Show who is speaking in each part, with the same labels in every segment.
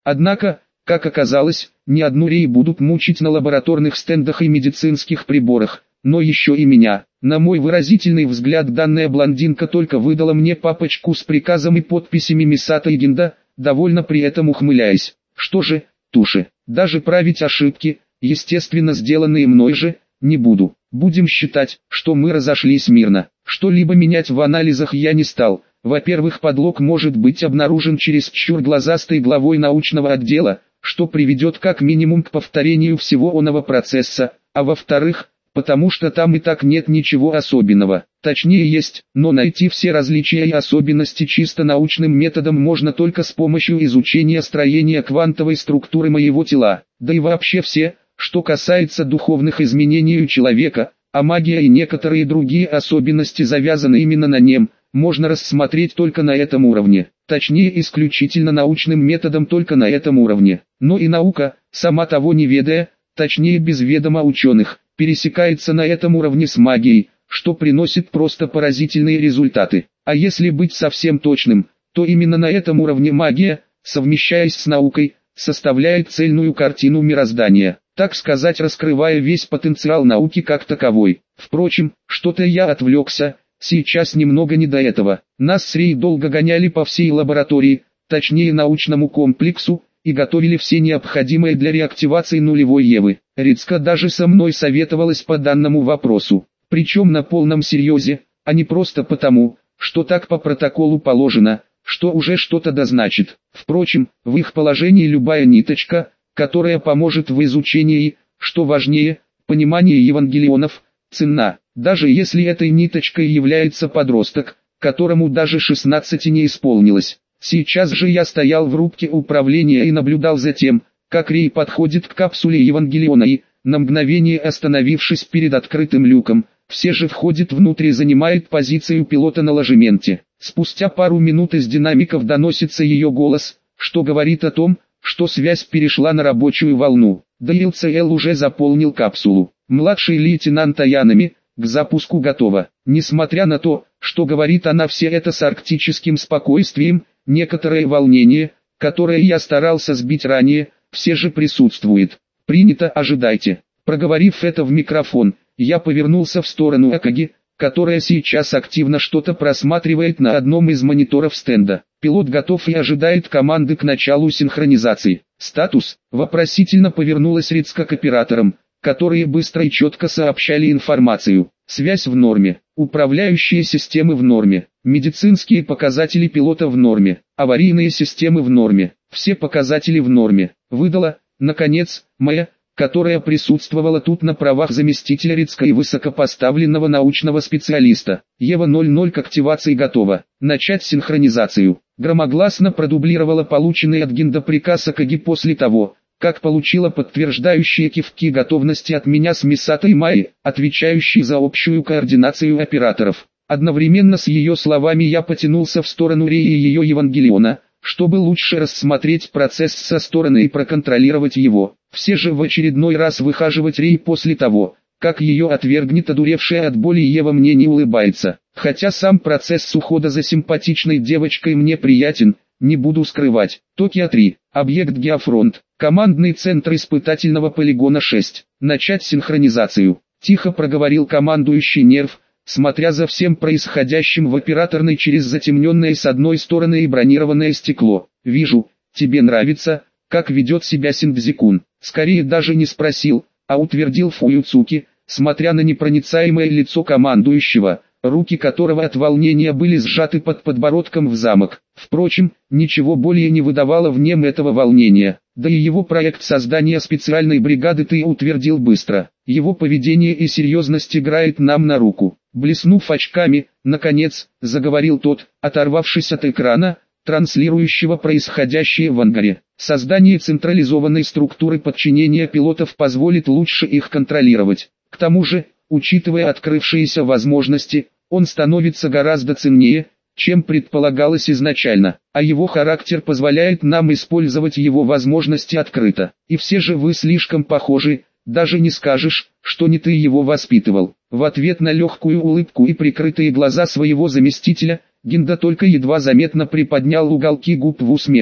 Speaker 1: Однако, как оказалось, не одну Рей будут мучить на лабораторных стендах и медицинских приборах, но еще и меня. На мой выразительный взгляд данная блондинка только выдала мне папочку с приказом и подписями Мисато и Гинда, довольно при этом ухмыляясь. Что же, туши, даже править ошибки, естественно сделанные мной же, не буду. Будем считать, что мы разошлись мирно. Что-либо менять в анализах я не стал. Во-первых, подлог может быть обнаружен чересчур глазастой главой научного отдела, что приведет как минимум к повторению всего оного процесса, а во-вторых, потому что там и так нет ничего особенного. Точнее есть, но найти все различия и особенности чисто научным методом можно только с помощью изучения строения квантовой структуры моего тела, да и вообще все, что касается духовных изменений у человека, а магия и некоторые другие особенности завязаны именно на нем, можно рассмотреть только на этом уровне, точнее исключительно научным методом только на этом уровне. Но и наука, сама того не ведая, точнее без ведома ученых, пересекается на этом уровне с магией, что приносит просто поразительные результаты. А если быть совсем точным, то именно на этом уровне магия, совмещаясь с наукой, составляет цельную картину мироздания, так сказать, раскрывая весь потенциал науки как таковой. Впрочем, что-то я отвлекся, сейчас немного не до этого. Нас с Рей долго гоняли по всей лаборатории, точнее научному комплексу, и готовили все необходимое для реактивации нулевой Евы. Рицка даже со мной советовалась по данному вопросу, причем на полном серьезе, а не просто потому, что так по протоколу положено, что уже что-то дозначит. Впрочем, в их положении любая ниточка, которая поможет в изучении, что важнее, понимании Евангелионов, ценна, даже если этой ниточкой является подросток, которому даже 16 не исполнилось. Сейчас же я стоял в рубке управления и наблюдал за тем, как Рей подходит к капсуле Евангелиона и, на мгновение остановившись перед открытым люком, все же входит внутрь и занимает позицию пилота на ложементе. Спустя пару минут из динамиков доносится ее голос, что говорит о том, что связь перешла на рабочую волну. ДЛЦЛ уже заполнил капсулу. Младший лейтенант Аянами, к запуску готова. Несмотря на то, что говорит она все это с арктическим спокойствием, некоторое волнение, которое я старался сбить ранее, все же присутствует. Принято, ожидайте. Проговорив это в микрофон, я повернулся в сторону Акаги, которая сейчас активно что-то просматривает на одном из мониторов стенда. Пилот готов и ожидает команды к началу синхронизации. Статус, вопросительно повернулась Рицка к операторам, которые быстро и четко сообщали информацию. Связь в норме, управляющие системы в норме, медицинские показатели пилота в норме, аварийные системы в норме, все показатели в норме. Выдала, наконец, моя, которая присутствовала тут на правах заместителя Рицка и высокопоставленного научного специалиста. Ева 00 к активации готова. Начать синхронизацию. Громогласно продублировала полученный от Гинда приказ Акаги после того, как получила подтверждающие кивки готовности от меня с Мисато и Майи, отвечающей за общую координацию операторов. Одновременно с ее словами я потянулся в сторону Рей и ее Евангелиона, чтобы лучше рассмотреть процесс со стороны и проконтролировать его. Все же в очередной раз выхаживать Рей после того, как ее отвергнет одуревшая от боли Ева, мне не улыбается. Хотя сам процесс ухода за симпатичной девочкой мне приятен, не буду скрывать. Токио 3. Объект Геофронт. Командный центр испытательного полигона 6. Начать синхронизацию. Тихо проговорил командующий Нерв, смотря за всем происходящим в операторной через затемненное с одной стороны и бронированное стекло. Вижу, тебе нравится, как ведет себя Синдзикун. Скорее даже не спросил, а утвердил Фуюцуки, смотря на непроницаемое лицо командующего, руки которого от волнения были сжаты под подбородком в замок. Впрочем, ничего более не выдавало в нем этого волнения. Да и его проект создания специальной бригады ты утвердил быстро. Его поведение и серьезность играет нам на руку. Блеснув очками, наконец, заговорил тот, оторвавшись от экрана, транслирующего происходящее в ангаре. Создание централизованной структуры подчинения пилотов позволит лучше их контролировать. К тому же, учитывая открывшиеся возможности, он становится гораздо ценнее, чем предполагалось изначально, а его характер позволяет нам использовать его возможности открыто. И все же вы слишком похожи, даже не скажешь, что не ты его воспитывал. В ответ на легкую улыбку и прикрытые глаза своего заместителя, Гинда только едва заметно приподнял уголки губ в усмешке.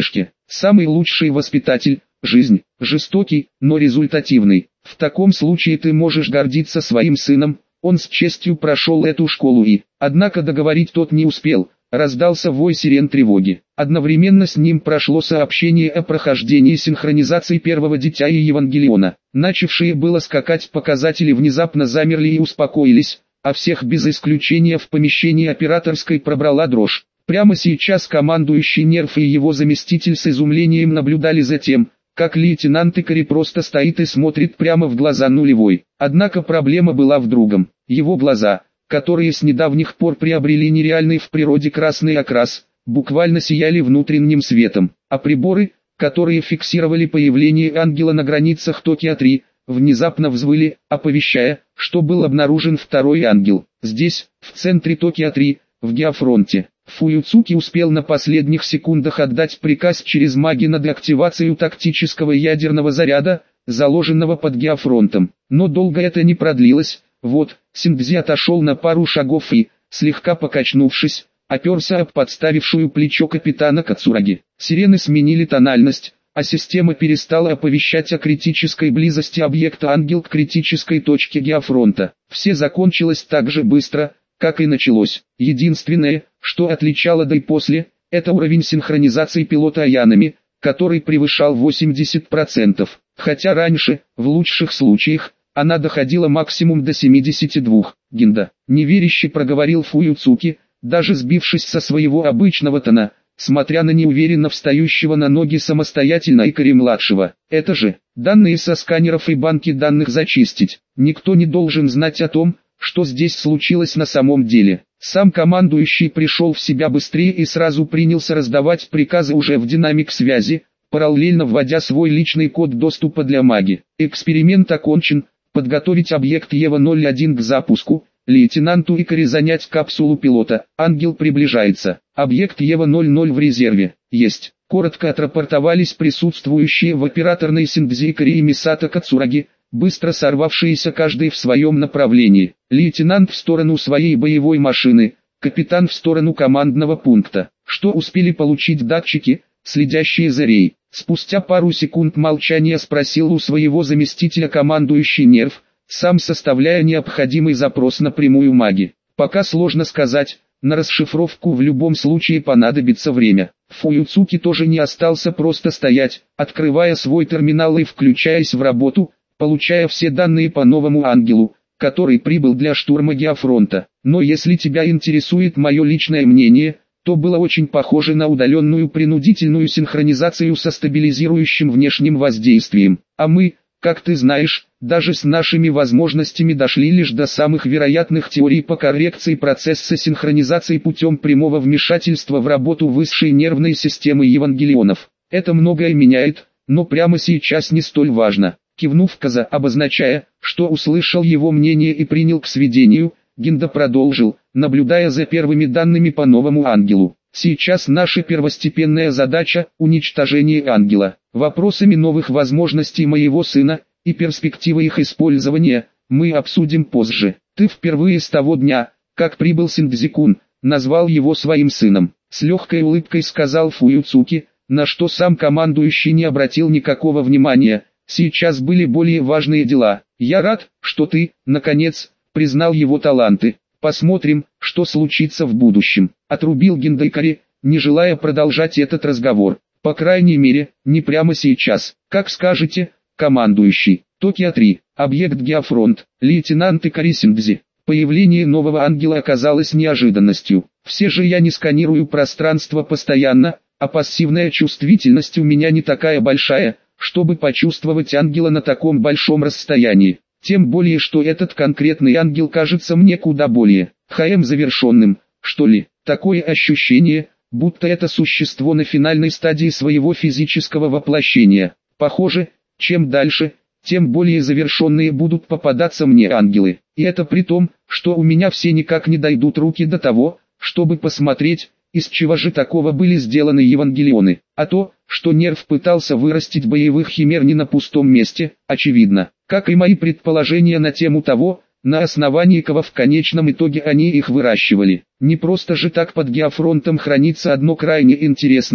Speaker 1: Самый лучший воспитатель – жизнь, жестокий, но результативный. В таком случае ты можешь гордиться своим сыном, он с честью прошел эту школу и... Однако договорить тот не успел, раздался вой сирен тревоги. Одновременно с ним прошло сообщение о прохождении синхронизации первого дитя и Евангелиона. Начавшие было скакать показатели внезапно замерли и успокоились, а всех без исключения в помещении операторской пробрала дрожь. Прямо сейчас командующий Нерв и его заместитель с изумлением наблюдали за тем, как лейтенант Икари просто стоит и смотрит прямо в глаза нулевой. Однако проблема была в другом. Его глаза, которые с недавних пор приобрели нереальный в природе красный окрас, буквально сияли внутренним светом, а приборы, которые фиксировали появление ангела на границах Токио-3, внезапно взвыли, оповещая, что был обнаружен второй ангел. Здесь, в центре Токио-3, в геофронте. Фуюцуки успел на последних секундах отдать приказ через маги на деактивацию тактического ядерного заряда, заложенного под геофронтом. Но долго это не продлилось. Вот, Синдзи отошел на пару шагов и, слегка покачнувшись, оперся об подставившую плечо капитана Кацураги. Сирены сменили тональность, а система перестала оповещать о критической близости объекта ангел к критической точке геофронта. Все закончилось так же быстро, как и началось. Единственное, что отличало до и после, это уровень синхронизации пилота аянами, который превышал 80%, хотя раньше, в лучших случаях, она доходила максимум до 72. Гинда, неверяще проговорил Фуюцуки, даже сбившись со своего обычного тона, смотря на неуверенно встающего на ноги самостоятельно Икари-младшего. Это же, данные со сканеров и банки данных зачистить. Никто не должен знать о том, что здесь случилось на самом деле. Сам командующий пришел в себя быстрее и сразу принялся раздавать приказы уже в динамик связи, параллельно вводя свой личный код доступа для маги. Эксперимент окончен, подготовить объект Ева-01 к запуску, лейтенанту Икари занять капсулу пилота, ангел приближается, объект Ева-00 в резерве, есть. Коротко отрапортовались присутствующие в операторной Синдзи Икари и Мисато Кацураги, быстро сорвавшиеся каждый в своем направлении. Лейтенант в сторону своей боевой машины, капитан в сторону командного пункта. Что успели получить датчики, следящие за рей? Спустя пару секунд молчания спросил у своего заместителя командующий Нерв, сам составляя необходимый запрос напрямую маги. Пока сложно сказать, на расшифровку в любом случае понадобится время. Фуюцуки тоже не остался просто стоять, открывая свой терминал и включаясь в работу, получая все данные по новому ангелу, который прибыл для штурма геофронта. Но если тебя интересует мое личное мнение, то было очень похоже на удаленную принудительную синхронизацию со стабилизирующим внешним воздействием. А мы, как ты знаешь, даже с нашими возможностями дошли лишь до самых вероятных теорий по коррекции процесса синхронизации путем прямого вмешательства в работу высшей нервной системы евангелионов. Это многое меняет, но прямо сейчас не столь важно. Кивнув Каза, обозначая, что услышал его мнение и принял к сведению, Гинда продолжил, наблюдая за первыми данными по новому ангелу. Сейчас наша первостепенная задача – уничтожение ангела. Вопросами новых возможностей моего сына и перспективы их использования мы обсудим позже. Ты впервые с того дня, как прибыл Синдзи-кун, назвал его своим сыном. С легкой улыбкой сказал Фуюцуки, на что сам командующий не обратил никакого внимания. Сейчас были более важные дела. Я рад, что ты, наконец, признал его таланты. Посмотрим, что случится в будущем. Отрубил Гинда Икари, не желая продолжать этот разговор. По крайней мере, не прямо сейчас. Как скажете, командующий. Токио-3. Объект геофронт. Лейтенант Икари Синдзи. Появление нового ангела оказалось неожиданностью. Все же я не сканирую пространство постоянно, а пассивная чувствительность у меня не такая большая, чтобы почувствовать ангела на таком большом расстоянии. Тем более, что этот конкретный ангел кажется мне куда более завершенным, что ли. Такое ощущение, будто это существо на финальной стадии своего физического воплощения. Похоже, чем дальше, тем более завершенные будут попадаться мне ангелы. И это при том, что у меня все никак не дойдут руки до того, чтобы посмотреть, из чего же такого были сделаны евангелионы. А то, что Нерв пытался вырастить боевых химер не на пустом месте, очевидно. Как и мои предположения на тему того, на основании кого в конечном итоге они их выращивали. Не просто же так под геофронтом хранится одно крайне интересное,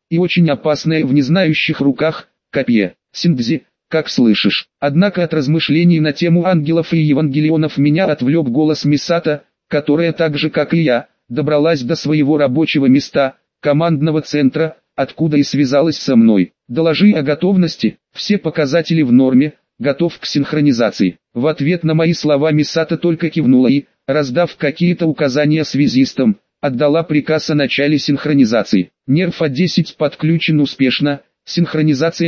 Speaker 1: и очень опасное в незнающих руках, копье. Синдзи, как слышишь. Однако от размышлений на тему ангелов и евангелионов меня отвлек голос Мисато, которая так же как и я, добралась до своего рабочего места, командного центра, откуда и связалась со мной. Доложи о готовности, все показатели в норме, готов к синхронизации. В ответ на мои слова Мисато только кивнула и, раздав какие-то указания связистам, отдала приказ о начале синхронизации. Нерв А10 подключен успешно, синхронизация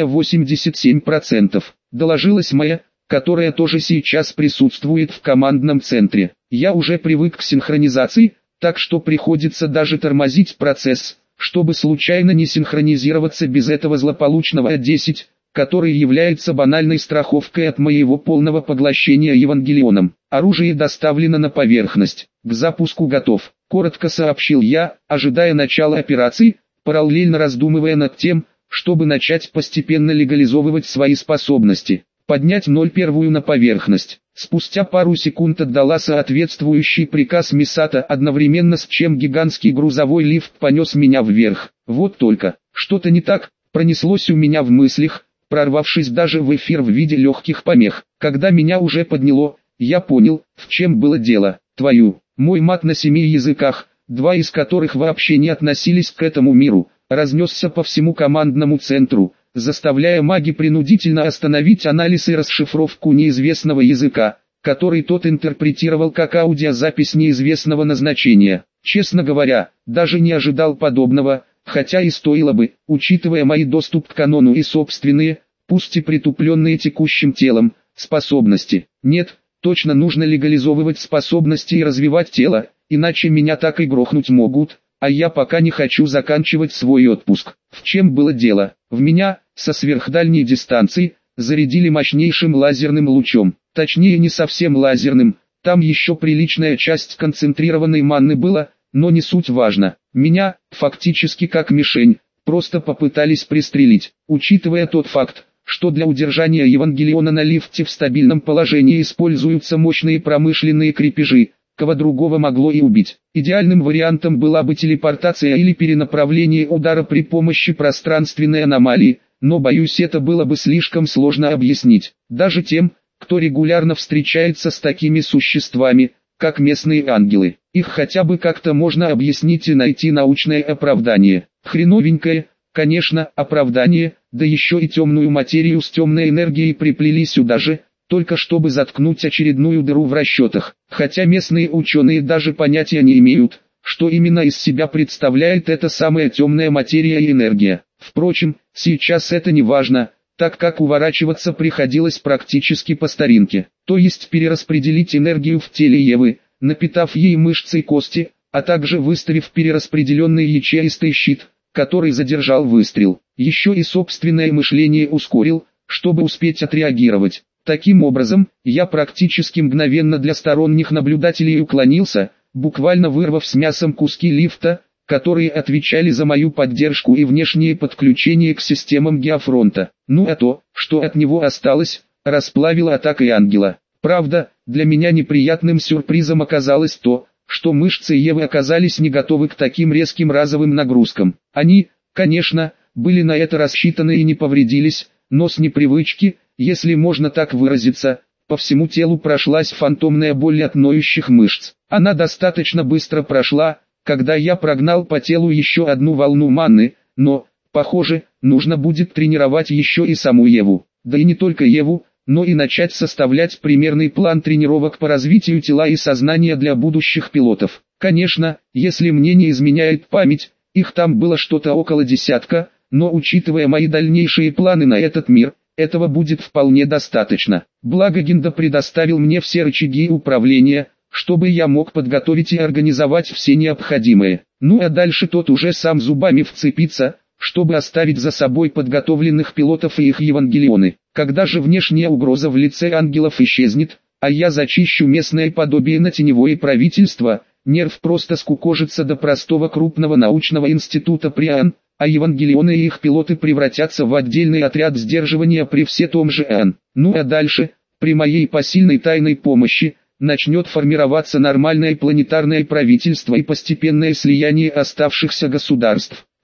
Speaker 1: 87%. Доложилась моя, которая тоже сейчас присутствует в командном центре. Я уже привык к синхронизации, так что приходится даже тормозить процесс, чтобы случайно не синхронизироваться без этого злополучного А10, который является банальной страховкой от моего полного поглощения Евангелионом. Оружие доставлено на поверхность, к запуску готов, коротко сообщил я, ожидая начала операции, параллельно раздумывая над тем, чтобы начать постепенно легализовывать свои способности. Поднять 01 на поверхность. Спустя пару секунд отдала соответствующий приказ Мисато, одновременно с чем гигантский грузовой лифт понес меня вверх. Вот только, что-то не так, пронеслось у меня в мыслях, прорвавшись даже в эфир в виде легких помех. Когда меня уже подняло, я понял, в чем было дело. Твою, мой мат на 7 языках, 2 из которых вообще не относились к этому миру, разнесся по всему командному центру, заставляя маги принудительно остановить анализ и расшифровку неизвестного языка, который тот интерпретировал как аудиозапись неизвестного назначения. Честно говоря, даже не ожидал подобного, хотя и стоило бы, учитывая мой доступ к канону и собственные, пусть и притупленные текущим телом, способности. Нет, точно нужно легализовывать способности и развивать тело, иначе меня так и грохнуть могут. А я пока не хочу заканчивать свой отпуск. В чем было дело? В меня, со сверхдальней дистанции, зарядили мощнейшим лазерным лучом. Точнее не совсем лазерным, там еще приличная часть концентрированной манны была, но не суть важно. Меня, фактически как мишень, просто попытались пристрелить. Учитывая тот факт, что для удержания Евангелиона на лифте в стабильном положении используются мощные промышленные крепежи, кого другого могло и убить. Идеальным вариантом была бы телепортация или перенаправление удара при помощи пространственной аномалии, но боюсь, это было бы слишком сложно объяснить. Даже тем, кто регулярно встречается с такими существами, как местные ангелы. Их хотя бы как-то можно объяснить и найти научное оправдание. Хреновенькое, конечно, оправдание, да еще и темную материю с темной энергией приплели сюда же, только чтобы заткнуть очередную дыру в расчетах. Хотя местные ученые даже понятия не имеют, что именно из себя представляет эта самая темная материя и энергия. Впрочем, сейчас это не важно, так как уворачиваться приходилось практически по старинке. То есть перераспределить энергию в теле Евы, напитав ей мышцы и кости, а также выставив перераспределенный ячеистый щит, который задержал выстрел. Еще и собственное мышление ускорил, чтобы успеть отреагировать. Таким образом, я практически мгновенно для сторонних наблюдателей уклонился, буквально вырвав с мясом куски лифта, которые отвечали за мою поддержку и внешнее подключение к системам геофронта. Ну а то, что от него осталось, расплавило атакой ангела. Правда, для меня неприятным сюрпризом оказалось то, что мышцы Евы оказались не готовы к таким резким разовым нагрузкам. Они, конечно, были на это рассчитаны и не повредились, но с непривычки, если можно так выразиться, по всему телу прошлась фантомная боль от ноющих мышц. Она достаточно быстро прошла, когда я прогнал по телу еще одну волну манны, но, похоже, нужно будет тренировать еще и саму Еву. Да и не только Еву, но и начать составлять примерный план тренировок по развитию тела и сознания для будущих пилотов. Конечно, если мне не изменяет память, их там было что-то около десятка, но учитывая мои дальнейшие планы на этот мир, этого будет вполне достаточно. Благо Гинда предоставил мне все рычаги управления, чтобы я мог подготовить и организовать все необходимое. Ну а дальше тот уже сам зубами вцепится, чтобы оставить за собой подготовленных пилотов и их евангелионы. Когда же внешняя угроза в лице ангелов исчезнет, а я зачищу местное подобие на теневое правительство, нерв просто скукожится до простого крупного научного института Приан, а евангелионы и их пилоты превратятся в отдельный отряд сдерживания при все том же Ан. Ну а дальше, при моей посильной тайной помощи, начнет формироваться нормальное планетарное правительство и постепенное слияние оставшихся государств.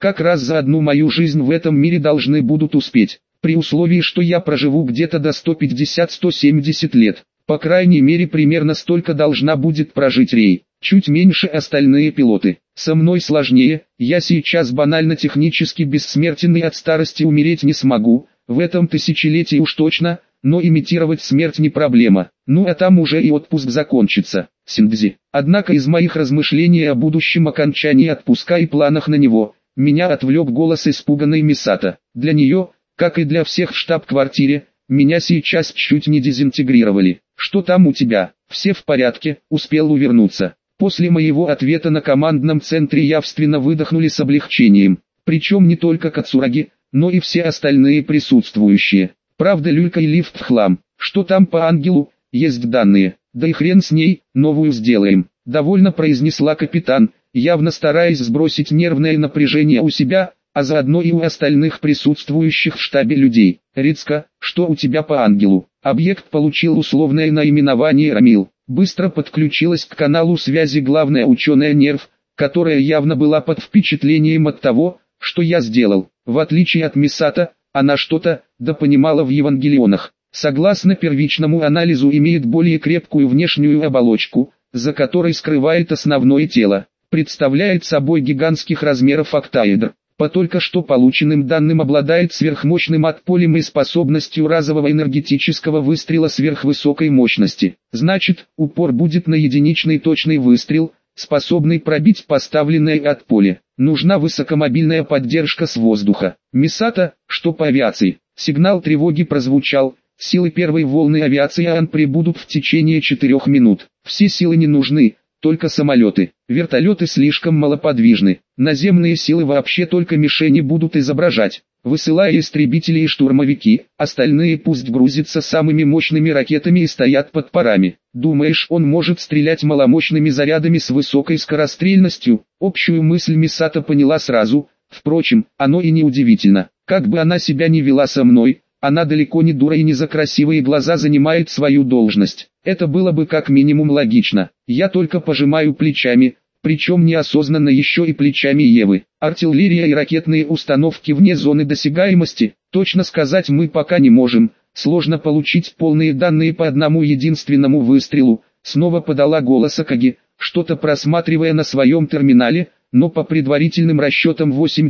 Speaker 1: Как раз за одну мою жизнь в этом мире должны будут успеть, при условии, что я проживу где-то до 150-170 лет. По крайней мере примерно столько должна будет прожить Рей, чуть меньше остальные пилоты. Со мной сложнее, я сейчас банально технически бессмертен и от старости умереть не смогу, в этом тысячелетии уж точно, но имитировать смерть не проблема. Ну а там уже и отпуск закончится. Синдзи. Однако из моих размышлений о будущем окончании отпуска и планах на него, меня отвлек голос испуганной Мисато. Для нее, как и для всех в штаб-квартире, меня сейчас чуть не дезинтегрировали. «Что там у тебя? Все в порядке?» Успел увернуться. После моего ответа на командном центре явственно выдохнули с облегчением. Причем не только Кацураги, но и все остальные присутствующие. Правда, люлька и лифт в хлам. Что там по ангелу? Есть данные. Да и хрен с ней, новую сделаем. Довольно произнесла капитан, явно стараясь сбросить нервное напряжение у себя, а заодно и у остальных присутствующих в штабе людей. «Рицка, что у тебя по ангелу?» Объект получил условное наименование «Рамил». Быстро подключилась к каналу связи главная ученая Нерв, которая явно была под впечатлением от того, что я сделал. В отличие от Мисато, она что-то понимала в Евангелионах. Согласно первичному анализу, имеет более крепкую внешнюю оболочку, за которой скрывает основное тело. Представляет собой гигантских размеров октаэдр. По только что полученным данным обладает сверхмощным отполем и способностью разового энергетического выстрела сверхвысокой мощности. Значит, упор будет на единичный точный выстрел, способный пробить поставленное отполе. Нужна высокомобильная поддержка с воздуха. Мисато, что по авиации? Сигнал тревоги прозвучал. Силы первой волны авиации ААН прибудут в течение 4 минут. Все силы не нужны. Только самолеты. Вертолеты слишком малоподвижны. Наземные силы вообще только мишени будут изображать. Высылая истребители и штурмовики, остальные пусть грузятся самыми мощными ракетами и стоят под парами. Думаешь, он может стрелять маломощными зарядами с высокой скорострельностью? Общую мысль Мисато поняла сразу. Впрочем, оно и не удивительно. Как бы она себя ни вела со мной, она далеко не дура и не за красивые глаза занимает свою должность. Это было бы как минимум логично. Я только пожимаю плечами, причем неосознанно еще и плечами Евы. Артиллерия и ракетные установки вне зоны досягаемости, точно сказать мы пока не можем. Сложно получить полные данные по одному единственному выстрелу. Снова подала голос Акаги, что-то просматривая на своем терминале, но по предварительным расчетам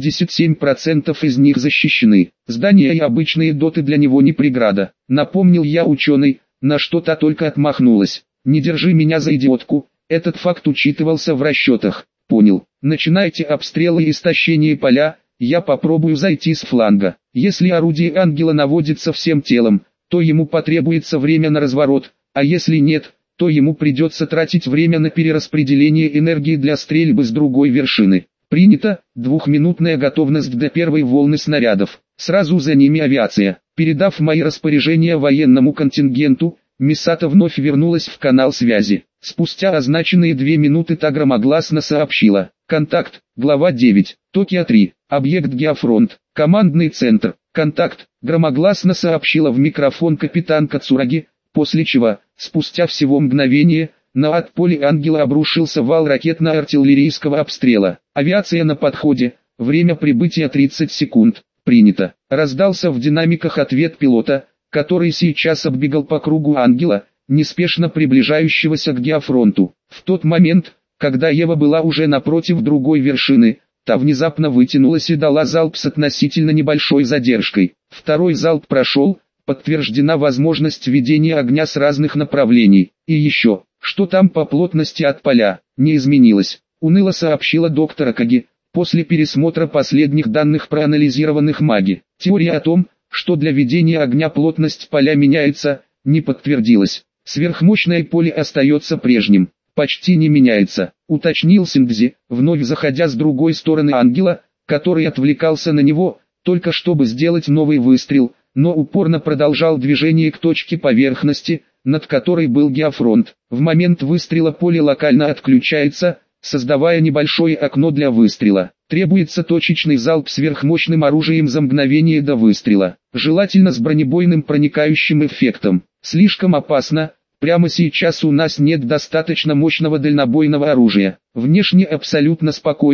Speaker 1: 87% из них защищены. Здания и обычные доты для него не преграда. Напомнил я ученый, на что та только отмахнулась. Не держи меня за идиотку, этот факт учитывался в расчетах. Понял. Начинайте обстрелы и истощение поля, я попробую зайти с фланга. Если орудие ангела наводится всем телом, то ему потребуется время на разворот, а если нет, то ему придется тратить время на перераспределение энергии для стрельбы с другой вершины. Принято, 2-минутная готовность до первой волны снарядов. Сразу за ними авиация. Передав мои распоряжения военному контингенту, Мисато вновь вернулась в канал связи. Спустя означенные 2 минуты та громогласно сообщила. Контакт, глава 9, Токио 3, объект Геофронт, командный центр. Контакт, громогласно сообщила в микрофон капитан Кацураги, после чего, спустя всего мгновение, на отполе ангела обрушился вал ракетно-артиллерийского обстрела. Авиация на подходе, время прибытия 30 секунд. Принято. Раздался в динамиках ответ пилота, который сейчас оббегал по кругу ангела, неспешно приближающегося к геофронту. В тот момент, когда Ева была уже напротив другой вершины, та внезапно вытянулась и дала залп с относительно небольшой задержкой. Второй залп прошел, подтверждена возможность ведения огня с разных направлений. И еще, что там по плотности от поля, не изменилось, уныло сообщила доктор Акаги, после пересмотра последних данных проанализированных маги. Теория о том, что для ведения огня плотность поля меняется, не подтвердилась. Сверхмощное поле остается прежним, почти не меняется, уточнил Синдзи, вновь заходя с другой стороны ангела, который отвлекался на него, только чтобы сделать новый выстрел, но упорно продолжал движение к точке поверхности, над которой был геофронт. В момент выстрела поле локально отключается, создавая небольшое окно для выстрела. Требуется точечный залп сверхмощным оружием за мгновение до выстрела, желательно с бронебойным проникающим эффектом. Слишком опасно, прямо сейчас у нас нет достаточно мощного дальнобойного оружия. Внешне абсолютно спокойно,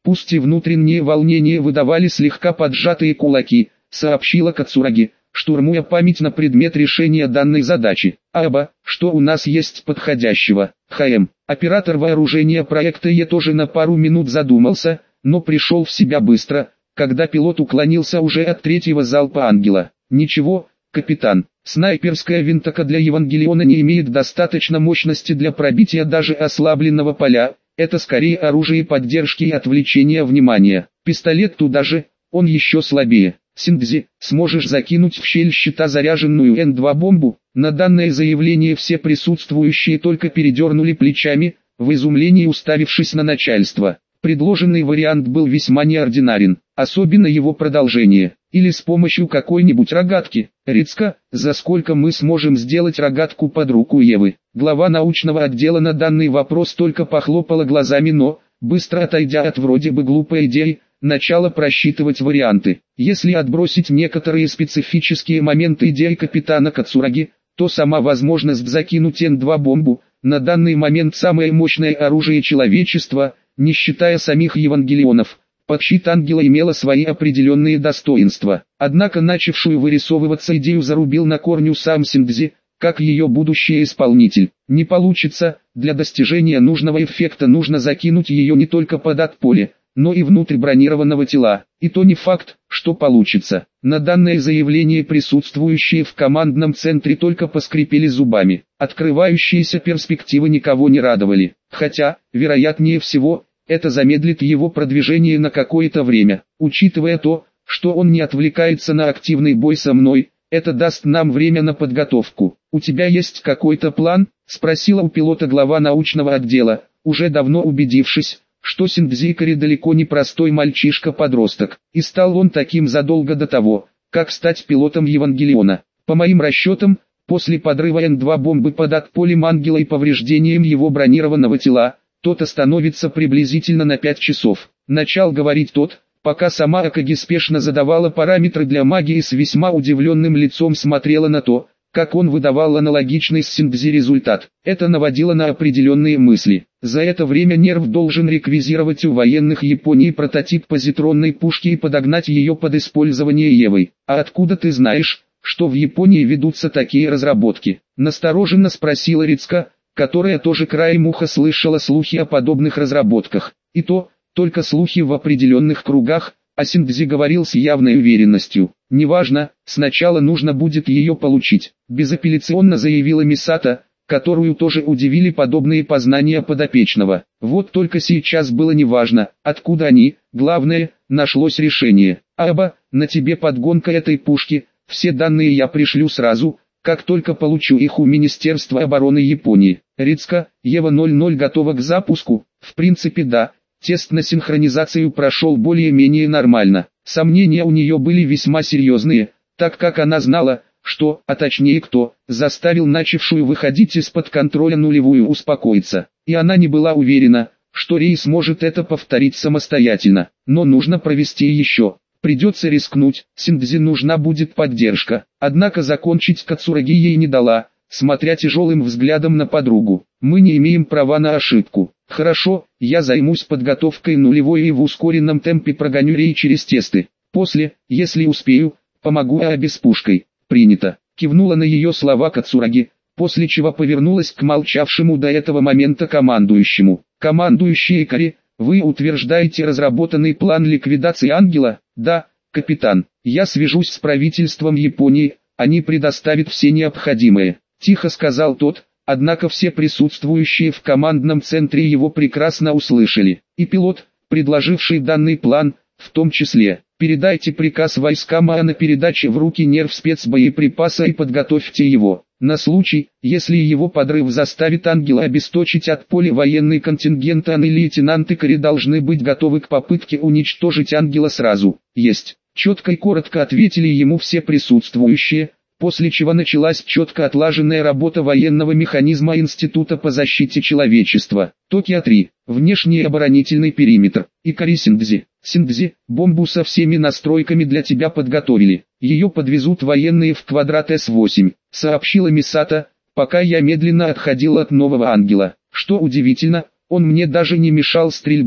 Speaker 1: Пусть и внутреннее волнение выдавали слегка поджатые кулаки, сообщила Кацураги, штурмуя память на предмет решения данной задачи. Аба, что у нас есть подходящего? ХМ. Оператор вооружения проекта Е тоже на пару минут задумался, но пришел в себя быстро, когда пилот уклонился уже от третьего залпа ангела. Ничего, капитан, снайперская винтовка для Евангелиона не имеет достаточно мощности для пробития даже ослабленного поля, это скорее оружие поддержки и отвлечения внимания. Пистолет туда же, он еще слабее. Синдзи, сможешь закинуть в щель щита заряженную Н2 бомбу? На данное заявление все присутствующие только передернули плечами, в изумлении уставившись на начальство. Предложенный вариант был весьма неординарен, особенно его продолжение. Или с помощью какой-нибудь рогатки. Рицка, за сколько мы сможем сделать рогатку под руку Евы? Глава научного отдела на данный вопрос только похлопала глазами, но, быстро отойдя от вроде бы глупой идеи, начала просчитывать варианты. Если отбросить некоторые специфические моменты идеи капитана Кацураги, то сама возможность закинуть Н2 бомбу, на данный момент самое мощное оружие человечества, не считая самих Евангелионов, под щит ангела имела свои определенные достоинства. Однако начавшую вырисовываться идею зарубил на корню сам Синдзи, как ее будущий исполнитель. Не получится, для достижения нужного эффекта нужно закинуть ее не только под отполе, но и внутрь бронированного тела. И то не факт, что получится. На данное заявление присутствующие в командном центре только поскрипели зубами. Открывающиеся перспективы никого не радовали. Хотя, вероятнее всего, это замедлит его продвижение на какое-то время. Учитывая то, что он не отвлекается на активный бой со мной, это даст нам время на подготовку. «У тебя есть какой-то план?» – спросила у пилота глава научного отдела, уже давно убедившись, что Синдзикари далеко не простой мальчишка-подросток, и стал он таким задолго до того, как стать пилотом Евангелиона. По моим расчетам, после подрыва Н2 бомбы под отполем ангела и повреждением его бронированного тела, тот остановится приблизительно на 5 часов. Начал говорить тот, пока сама Акаги спешно задавала параметры для магии и с весьма удивленным лицом смотрела на то, как он выдавал аналогичный с Синдзи результат. Это наводило на определенные мысли. За это время Нерв должен реквизировать у военных Японии прототип позитронной пушки и подогнать ее под использование Евой. «А откуда ты знаешь, что в Японии ведутся такие разработки?» – настороженно спросила Рицка, которая тоже краем уха слышала слухи о подобных разработках. И то, только слухи в определенных кругах, а Синдзи говорил с явной уверенностью. «Неважно, сначала нужно будет ее получить», – безапелляционно заявила Мисата, которую тоже удивили подобные познания подопечного. Вот только сейчас было неважно, откуда они, главное, нашлось решение. «Аба, на тебе подгонка этой пушки, все данные я пришлю сразу, как только получу их у Министерства обороны Японии». Рицка, Ева-00 готова к запуску? В принципе да, тест на синхронизацию прошел более-менее нормально. Сомнения у нее были весьма серьезные, так как она знала, что, а точнее кто, заставил начавшую выходить из-под контроля нулевую успокоиться. И она не была уверена, что Рей сможет это повторить самостоятельно. Но нужно провести еще. Придется рискнуть, Синдзи нужна будет поддержка. Однако закончить Кацураги ей не дала, смотря тяжелым взглядом на подругу. «Мы не имеем права на ошибку. Хорошо, я займусь подготовкой нулевой и в ускоренном темпе прогоню Рей через тесты. После, если успею, помогу Аабе с пушкой». «Принято», кивнула на ее слова Кацураги, после чего повернулась к молчавшему до этого момента командующему. «Командующий Икари, вы утверждаете разработанный план ликвидации ангела?» «Да, капитан, я свяжусь с правительством Японии, они предоставят все необходимое», тихо сказал тот, однако все присутствующие в командном центре его прекрасно услышали. И пилот, предложивший данный план, в том числе. «Передайте приказ войскам о передаче в руки Нерв спецбоеприпаса и подготовьте его. На случай, если его подрыв заставит ангела обесточить от поля военный контингент, и лейтенант Икари должны быть готовы к попытке уничтожить ангела сразу». «Есть», четко и коротко ответили ему все присутствующие, после чего началась четко отлаженная работа военного механизма Института по защите человечества. Токио-3. Внешний оборонительный периметр. Икари Синдзи. «Синдзи, бомбу со всеми настройками для тебя подготовили. Ее подвезут военные в квадрат С8», сообщила Мисата, пока я медленно отходил от нового ангела. Что удивительно, он мне даже не мешал стрельбой,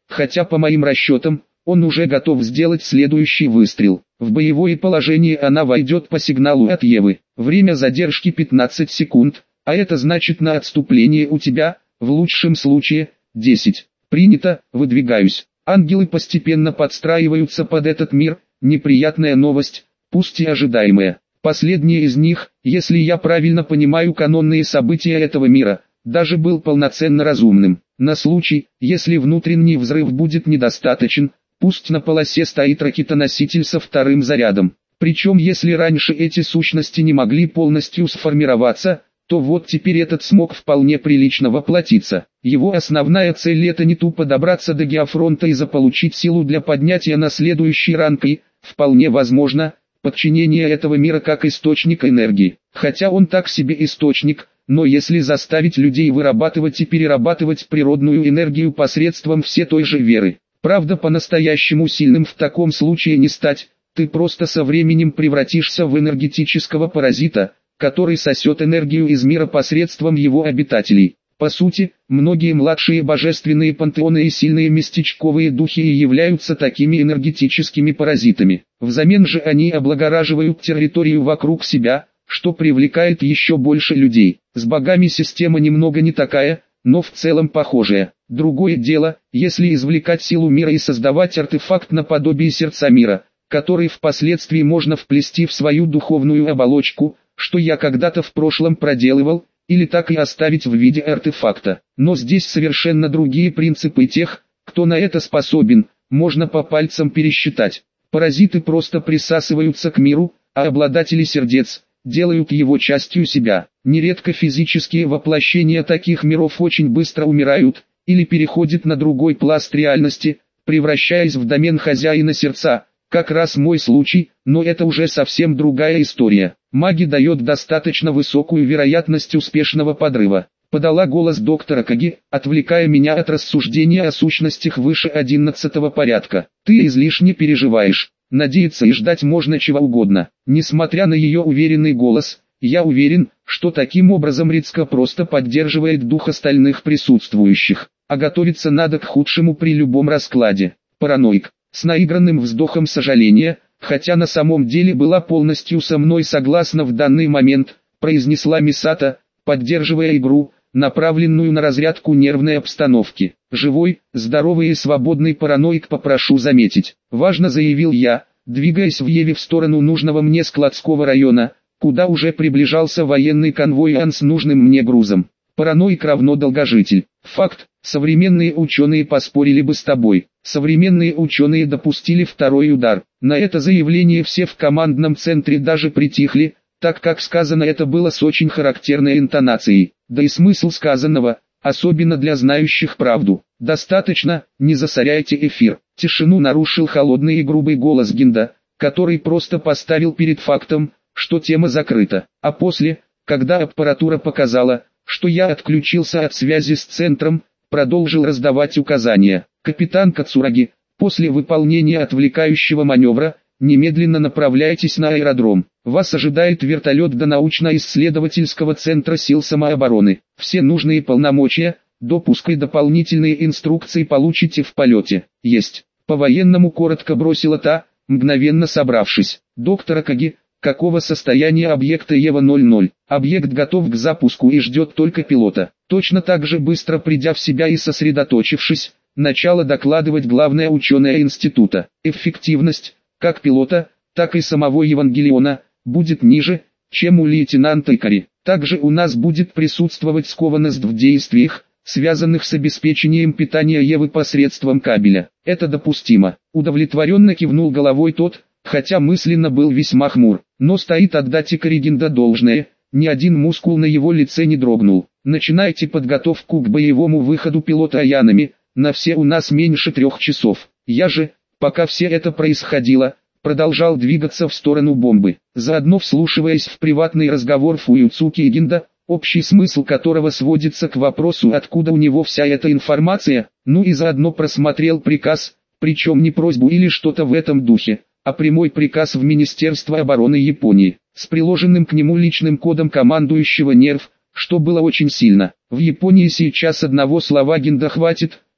Speaker 1: хотя по моим расчетам, он уже готов сделать следующий выстрел. В боевое положение она войдет по сигналу от Евы. Время задержки 15 секунд, а это значит на отступление у тебя, в лучшем случае, 10. Принято, выдвигаюсь. Ангелы постепенно подстраиваются под этот мир, неприятная новость, пусть и ожидаемая. Последний из них, если я правильно понимаю канонные события этого мира, даже был полноценно разумным. На случай, если внутренний взрыв будет недостаточен, пусть на полосе стоит ракетоноситель со вторым зарядом. Причем если раньше эти сущности не могли полностью сформироваться, то вот теперь этот смог вполне прилично воплотиться. Его основная цель это не тупо добраться до геофронта и заполучить силу для поднятия на следующий ранг и, вполне возможно, подчинение этого мира как источника энергии. Хотя он так себе источник, но если заставить людей вырабатывать и перерабатывать природную энергию посредством все той же веры, правда по-настоящему сильным в таком случае не стать, ты просто со временем превратишься в энергетического паразита, который сосет энергию из мира посредством его обитателей. По сути, многие младшие божественные пантеоны и сильные местечковые духи и являются такими энергетическими паразитами. Взамен же они облагораживают территорию вокруг себя, что привлекает еще больше людей. С богами система немного не такая, но в целом похожая. Другое дело, если извлекать силу мира и создавать артефакт наподобие сердца мира, который впоследствии можно вплести в свою духовную оболочку, что я когда-то в прошлом проделывал, или так и оставить в виде артефакта. Но здесь совершенно другие принципы тех, кто на это способен, можно по пальцам пересчитать. Паразиты просто присасываются к миру, а обладатели сердец делают его частью себя. Нередко физические воплощения таких миров очень быстро умирают, или переходят на другой пласт реальности, превращаясь в домен хозяина сердца. Как раз мой случай, но это уже совсем другая история. Магия дает достаточно высокую вероятность успешного подрыва. Подала голос доктора Каги, отвлекая меня от рассуждения о сущностях выше 11-го порядка. Ты излишне переживаешь. Надеяться и ждать можно чего угодно. Несмотря на ее уверенный голос, я уверен, что таким образом Рицка просто поддерживает дух остальных присутствующих. А готовиться надо к худшему при любом раскладе. Параноик. С наигранным вздохом сожаления, хотя на самом деле была полностью со мной согласна в данный момент, произнесла Мисата, поддерживая игру, направленную на разрядку нервной обстановки. Живой, здоровый и свободный параноик, попрошу заметить. Важно, заявил я, двигаясь в Еве в сторону нужного мне складского района, куда уже приближался военный конвой Ан с нужным мне грузом. Параноик равно долгожитель. Факт, современные ученые поспорили бы с тобой. Современные ученые допустили второй удар. На это заявление все в командном центре даже притихли, так как сказано это было с очень характерной интонацией. Да и смысл сказанного, особенно для знающих правду. Достаточно, не засоряйте эфир. Тишину нарушил холодный и грубый голос Гинда, который просто поставил перед фактом, что тема закрыта. А после, когда аппаратура показала, что я отключился от связи с центром, продолжил раздавать указания. Капитан Кацураги, после выполнения отвлекающего маневра, немедленно направляйтесь на аэродром. Вас ожидает вертолет до научно-исследовательского центра сил самообороны. Все нужные полномочия, допуск и дополнительные инструкции получите в полете. Есть. По-военному коротко бросила та, мгновенно собравшись. Доктор Акаги, какого состояния объекта Ева-00? Объект готов к запуску и ждет только пилота. Точно так же быстро придя в себя и сосредоточившись, начала докладывать главная ученая института. Эффективность, как пилота, так и самого Евангелиона, будет ниже, чем у лейтенанта Икари. Также у нас будет присутствовать скованность в действиях, связанных с обеспечением питания Евы посредством кабеля. Это допустимо. Удовлетворенно кивнул головой тот, хотя мысленно был весьма хмур. Но стоит отдать Икари Гинда должное, ни один мускул на его лице не дрогнул. Начинайте подготовку к боевому выходу пилота Аянами, на все у нас меньше 3 часов. Я же, пока все это происходило, продолжал двигаться в сторону бомбы, заодно вслушиваясь в приватный разговор Фуюцуки и Гинда, общий смысл которого сводится к вопросу, откуда у него вся эта информация, ну и заодно просмотрел приказ, причем не просьбу или что-то в этом духе, а прямой приказ в Министерство обороны Японии, с приложенным к нему личным кодом командующего НЕРВ, что было очень сильно. В Японии сейчас одного слова Гинда хватит,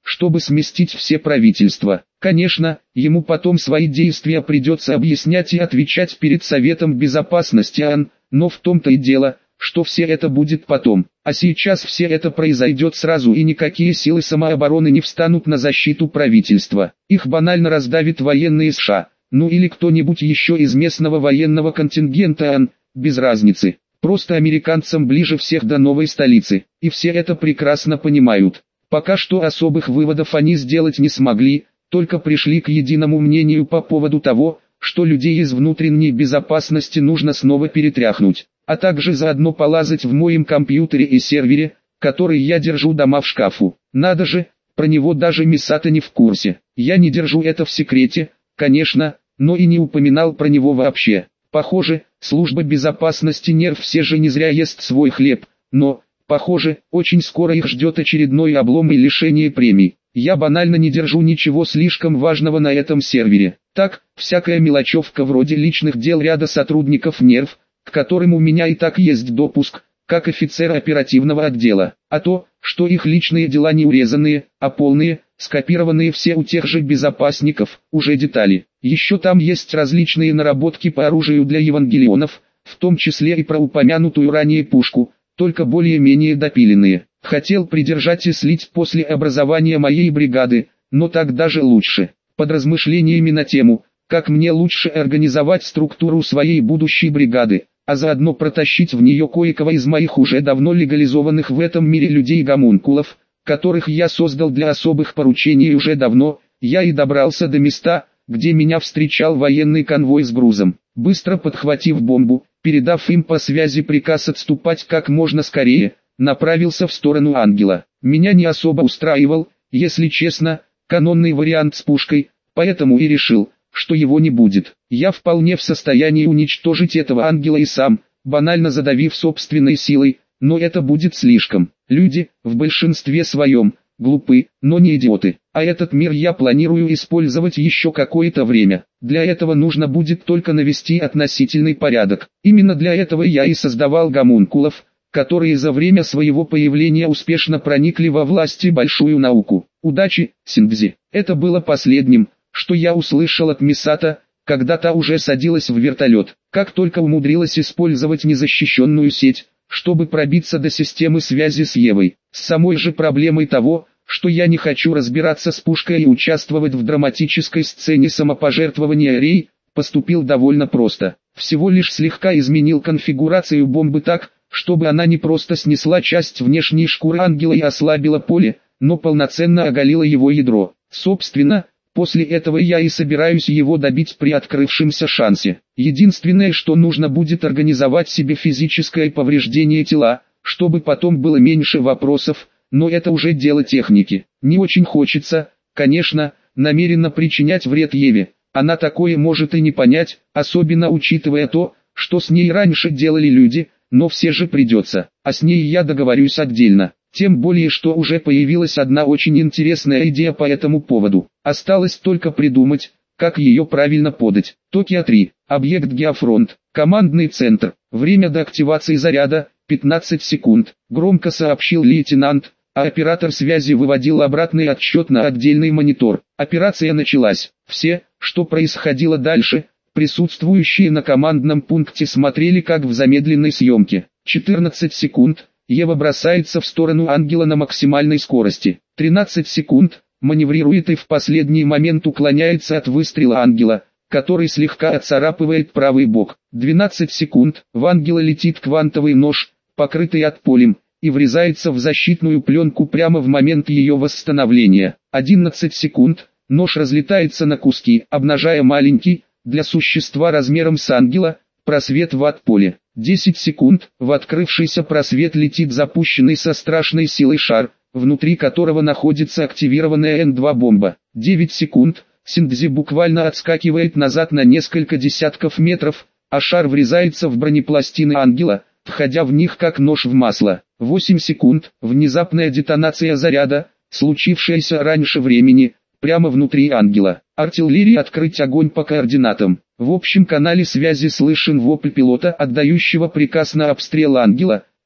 Speaker 1: чтобы сместить все правительства. Конечно, ему потом свои действия придется объяснять и отвечать перед Советом Безопасности ООН, но в том-то и дело, что все это будет потом. А сейчас все это произойдет сразу, и никакие силы самообороны не встанут на защиту правительства. Их банально раздавит военные США, ну или кто-нибудь еще из местного военного контингента ООН, без разницы. Просто американцам ближе всех до новой столицы, и все это прекрасно понимают. Пока что особых выводов они сделать не смогли, только пришли к единому мнению по поводу того, что людей из внутренней безопасности нужно снова перетряхнуть, а также заодно полазать в моем компьютере и сервере, который я держу дома в шкафу. Надо же, про него даже Мисато не в курсе. Я не держу это в секрете, конечно, но и не упоминал про него вообще. Похоже, служба безопасности нерв все же не зря ест свой хлеб, но, похоже, очень скоро их ждет очередной облом и лишение премий. Я банально не держу ничего слишком важного на этом сервере. Так, всякая мелочевка вроде личных дел ряда сотрудников нерв, к которым у меня и так есть допуск, как офицера оперативного отдела. А то, что их личные дела не урезанные, а полные, скопированные все у тех же безопасников, уже детали. Еще там есть различные наработки по оружию для евангелионов, в том числе и про упомянутую ранее пушку, только более-менее допиленные. Хотел придержать и слить после образования моей бригады, но так даже лучше. Под размышлениями на тему, как мне лучше организовать структуру своей будущей бригады, а заодно протащить в нее кое-кого из моих уже давно легализованных в этом мире людей-гомункулов, которых я создал для особых поручений уже давно, я и добрался до места, где меня встречал военный конвой с грузом. Быстро подхватив бомбу, передав им по связи приказ отступать как можно скорее, направился в сторону Ангела. Меня не особо устраивал, если честно, канонный вариант с пушкой, поэтому и решил, что его не будет. Я вполне в состоянии уничтожить этого ангела и сам, банально задавив собственной силой, но это будет слишком. Люди, в большинстве своем, глупы, но не идиоты. А этот мир я планирую использовать еще какое-то время. Для этого нужно будет только навести относительный порядок. Именно для этого я и создавал гомункулов, которые за время своего появления успешно проникли во власть и большую науку. Удачи, Синдзи. Это было последним, что я услышал от Мисато, когда та уже садилась в вертолет. Как только умудрилась использовать незащищенную сеть, чтобы пробиться до системы связи с Евой. С самой же проблемой того, что я не хочу разбираться с пушкой и участвовать в драматической сцене самопожертвования Рей, поступил довольно просто. Всего лишь слегка изменил конфигурацию бомбы так, чтобы она не просто снесла часть внешней шкуры ангела и ослабила поле, но полноценно оголила его ядро. Собственно, после этого я и собираюсь его добить при открывшемся шансе. Единственное, что нужно будет организовать себе физическое повреждение тела, чтобы потом было меньше вопросов, но это уже дело техники. Не очень хочется, конечно, намеренно причинять вред Еве. Она такое может и не понять, особенно учитывая то, что с ней раньше делали люди, но все же придется, а с ней я договорюсь отдельно. Тем более, что уже появилась одна очень интересная идея по этому поводу. Осталось только придумать, как ее правильно подать. Токио 3. Объект Геофронт. Командный центр. Время до активации заряда – 15 секунд. Громко сообщил лейтенант, а оператор связи выводил обратный отсчет на отдельный монитор. Операция началась. Все, что происходило дальше, присутствующие на командном пункте смотрели как в замедленной съемке. 14 секунд. Ева бросается в сторону ангела на максимальной скорости. 13 секунд. Маневрирует и в последний момент уклоняется от выстрела ангела, который слегка отцарапывает правый бок. 12 секунд. В ангела летит квантовый нож, покрытый отполем, и врезается в защитную пленку прямо в момент ее восстановления. 11 секунд. Нож разлетается на куски, обнажая маленький, для существа размером с ангела, просвет в отполе. 10 секунд. В открывшийся просвет летит запущенный со страшной силой шар, внутри которого находится активированная Н2 бомба. 9 секунд. Синдзи буквально отскакивает назад на несколько десятков метров, а шар врезается в бронепластины ангела, входя в них как нож в масло. 8 секунд. Внезапная детонация заряда, случившаяся раньше времени, прямо внутри ангела. Артиллерия открыть огонь по координатам. В общем канале связи слышен вопль пилота, отдающего приказ на обстрел ангела,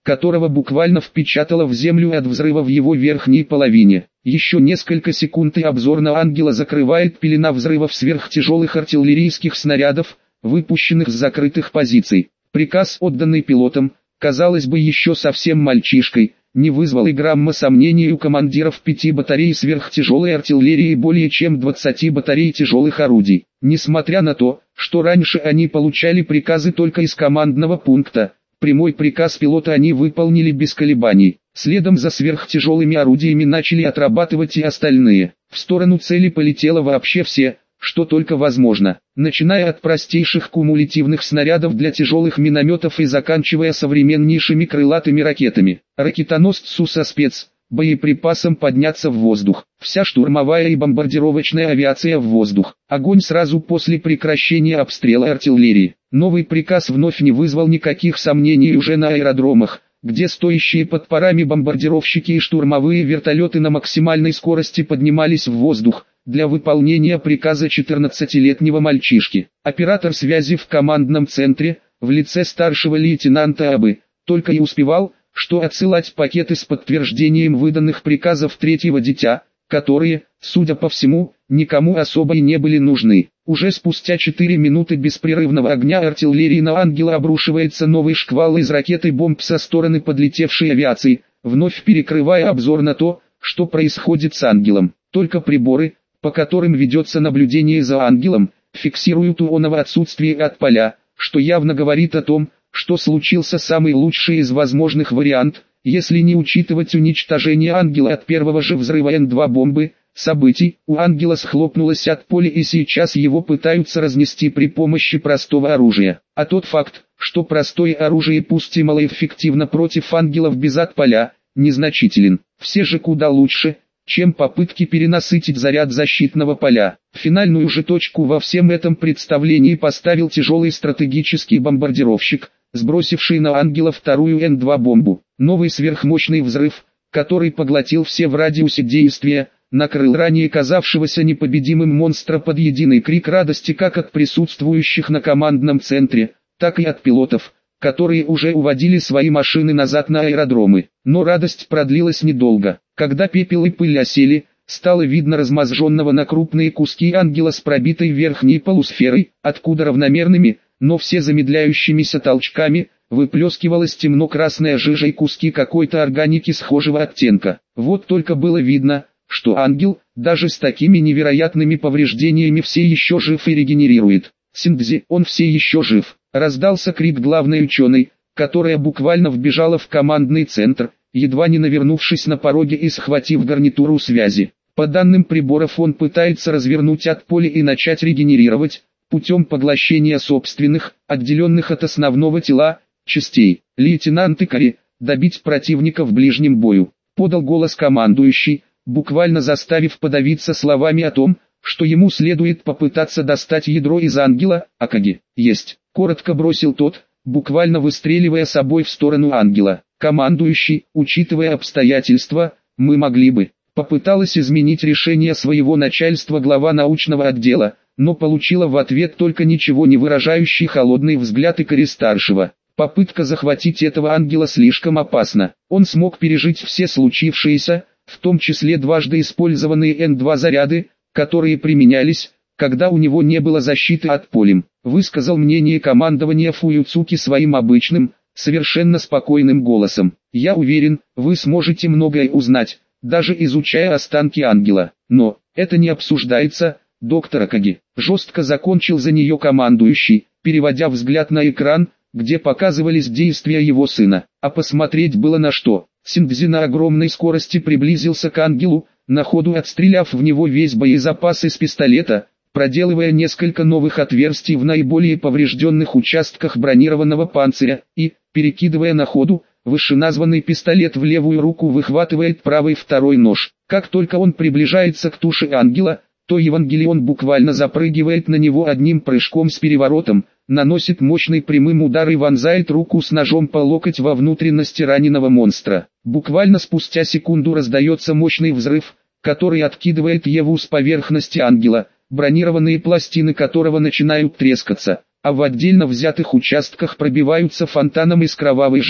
Speaker 1: которого буквально впечатало в землю от взрыва в его верхней половине. Еще несколько секунд и обзор на ангела закрывает пелена взрывов сверхтяжелых артиллерийских снарядов, выпущенных с закрытых позиций. Приказ, отданный пилотам, казалось бы еще совсем мальчишкой, не вызвал и грамма сомнений у командиров 5 батарей сверхтяжелой артиллерии и более чем 20 батарей тяжелых орудий. Несмотря на то, что раньше они получали приказы только из командного пункта, прямой приказ пилота они выполнили без колебаний. Следом за сверхтяжелыми орудиями начали отрабатывать и остальные. В сторону цели полетело вообще все, что только возможно, начиная от простейших кумулятивных снарядов для тяжелых минометов и заканчивая современнейшими крылатыми ракетами. Ракетоносцу со боеприпасом подняться в воздух. Вся штурмовая и бомбардировочная авиация в воздух. Огонь сразу после прекращения обстрела артиллерии. Новый приказ вновь не вызвал никаких сомнений уже на аэродромах, где стоящие под парами бомбардировщики и штурмовые вертолеты на максимальной скорости поднимались в воздух, для выполнения приказа 14-летнего мальчишки. Оператор связи в командном центре, в лице старшего лейтенанта Абы, только и успевал, что отсылать пакеты с подтверждением выданных приказов третьего дитя, которые, судя по всему, никому особо и не были нужны. Уже спустя 4 минуты беспрерывного огня артиллерии на ангела обрушивается новый шквал из ракет и бомб со стороны подлетевшей авиации, вновь перекрывая обзор на то, что происходит с ангелом. Только приборы, по которым ведется наблюдение за ангелом, фиксируют ионово отсутствие от поля, что явно говорит о том, что случился самый лучший из возможных вариантов, если не учитывать уничтожение ангела от первого же взрыва Н-2 бомбы. Событий, у ангела схлопнулось от поля и сейчас его пытаются разнести при помощи простого оружия. А тот факт, что простое оружие пусть и малоэффективно против ангелов без от поля, незначителен. Все же куда лучше, чем попытки перенасытить заряд защитного поля. Финальную же точку во всем этом представлении поставил тяжелый стратегический бомбардировщик, сбросивший на ангела вторую Н-2 бомбу. Новый сверхмощный взрыв, который поглотил все в радиусе действия, накрыл ранее казавшегося непобедимым монстра под единый крик радости как от присутствующих на командном центре, так и от пилотов, которые уже уводили свои машины назад на аэродромы. Но радость продлилась недолго. Когда пепел и пыль осели, стало видно размозженного на крупные куски ангела с пробитой верхней полусферой, откуда равномерными, но все замедляющимися толчками, выплескивалась темно-красная жижа и куски какой-то органики схожего оттенка. Вот только было видно, что ангел, даже с такими невероятными повреждениями все еще жив и регенерирует. «Синдзи, он все еще жив!» — раздался крик главной ученой, которая буквально вбежала в командный центр, едва не навернувшись на пороге и схватив гарнитуру связи. По данным приборов он пытается развернуть от поля и начать регенерировать, путем поглощения собственных, отделенных от основного тела, частей. «Лейтенант Икари, добить противника в ближнем бою», — подал голос командующий, буквально заставив подавиться словами о том, что ему следует попытаться достать ядро из ангела. «Акаги, есть», — коротко бросил тот, буквально выстреливая собой в сторону ангела. Командующий, учитывая обстоятельства, мы могли бы. Попыталась изменить решение своего начальства глава научного отдела, но получила в ответ только ничего не выражающий холодный взгляд Икари-старшего. Попытка захватить этого ангела слишком опасна. Он смог пережить все случившееся, в том числе дважды использованные Н-2 заряды, которые применялись, когда у него не было защиты от полем. Высказал мнение командования Фуюцуки своим обычным, совершенно спокойным голосом. «Я уверен, вы сможете многое узнать, даже изучая останки ангела. Но, это не обсуждается, доктор Акаги», жестко закончил за нее командующий, переводя взгляд на экран, где показывались действия его сына. А посмотреть было на что. Синдзи на огромной скорости приблизился к ангелу, на ходу отстреляв в него весь боезапас из пистолета, проделывая несколько новых отверстий в наиболее поврежденных участках бронированного панциря, и, перекидывая на ходу, вышеназванный пистолет в левую руку выхватывает правый второй нож. Как только он приближается к туше ангела, то Евангелион буквально запрыгивает на него одним прыжком с переворотом, наносит мощный прямым удар и вонзает руку с ножом по локоть во внутренности раненого монстра. Буквально спустя секунду раздается мощный взрыв, который откидывает Еву с поверхности ангела, бронированные пластины которого начинают трескаться, а в отдельно взятых участках пробиваются фонтаном из кровавой жижи.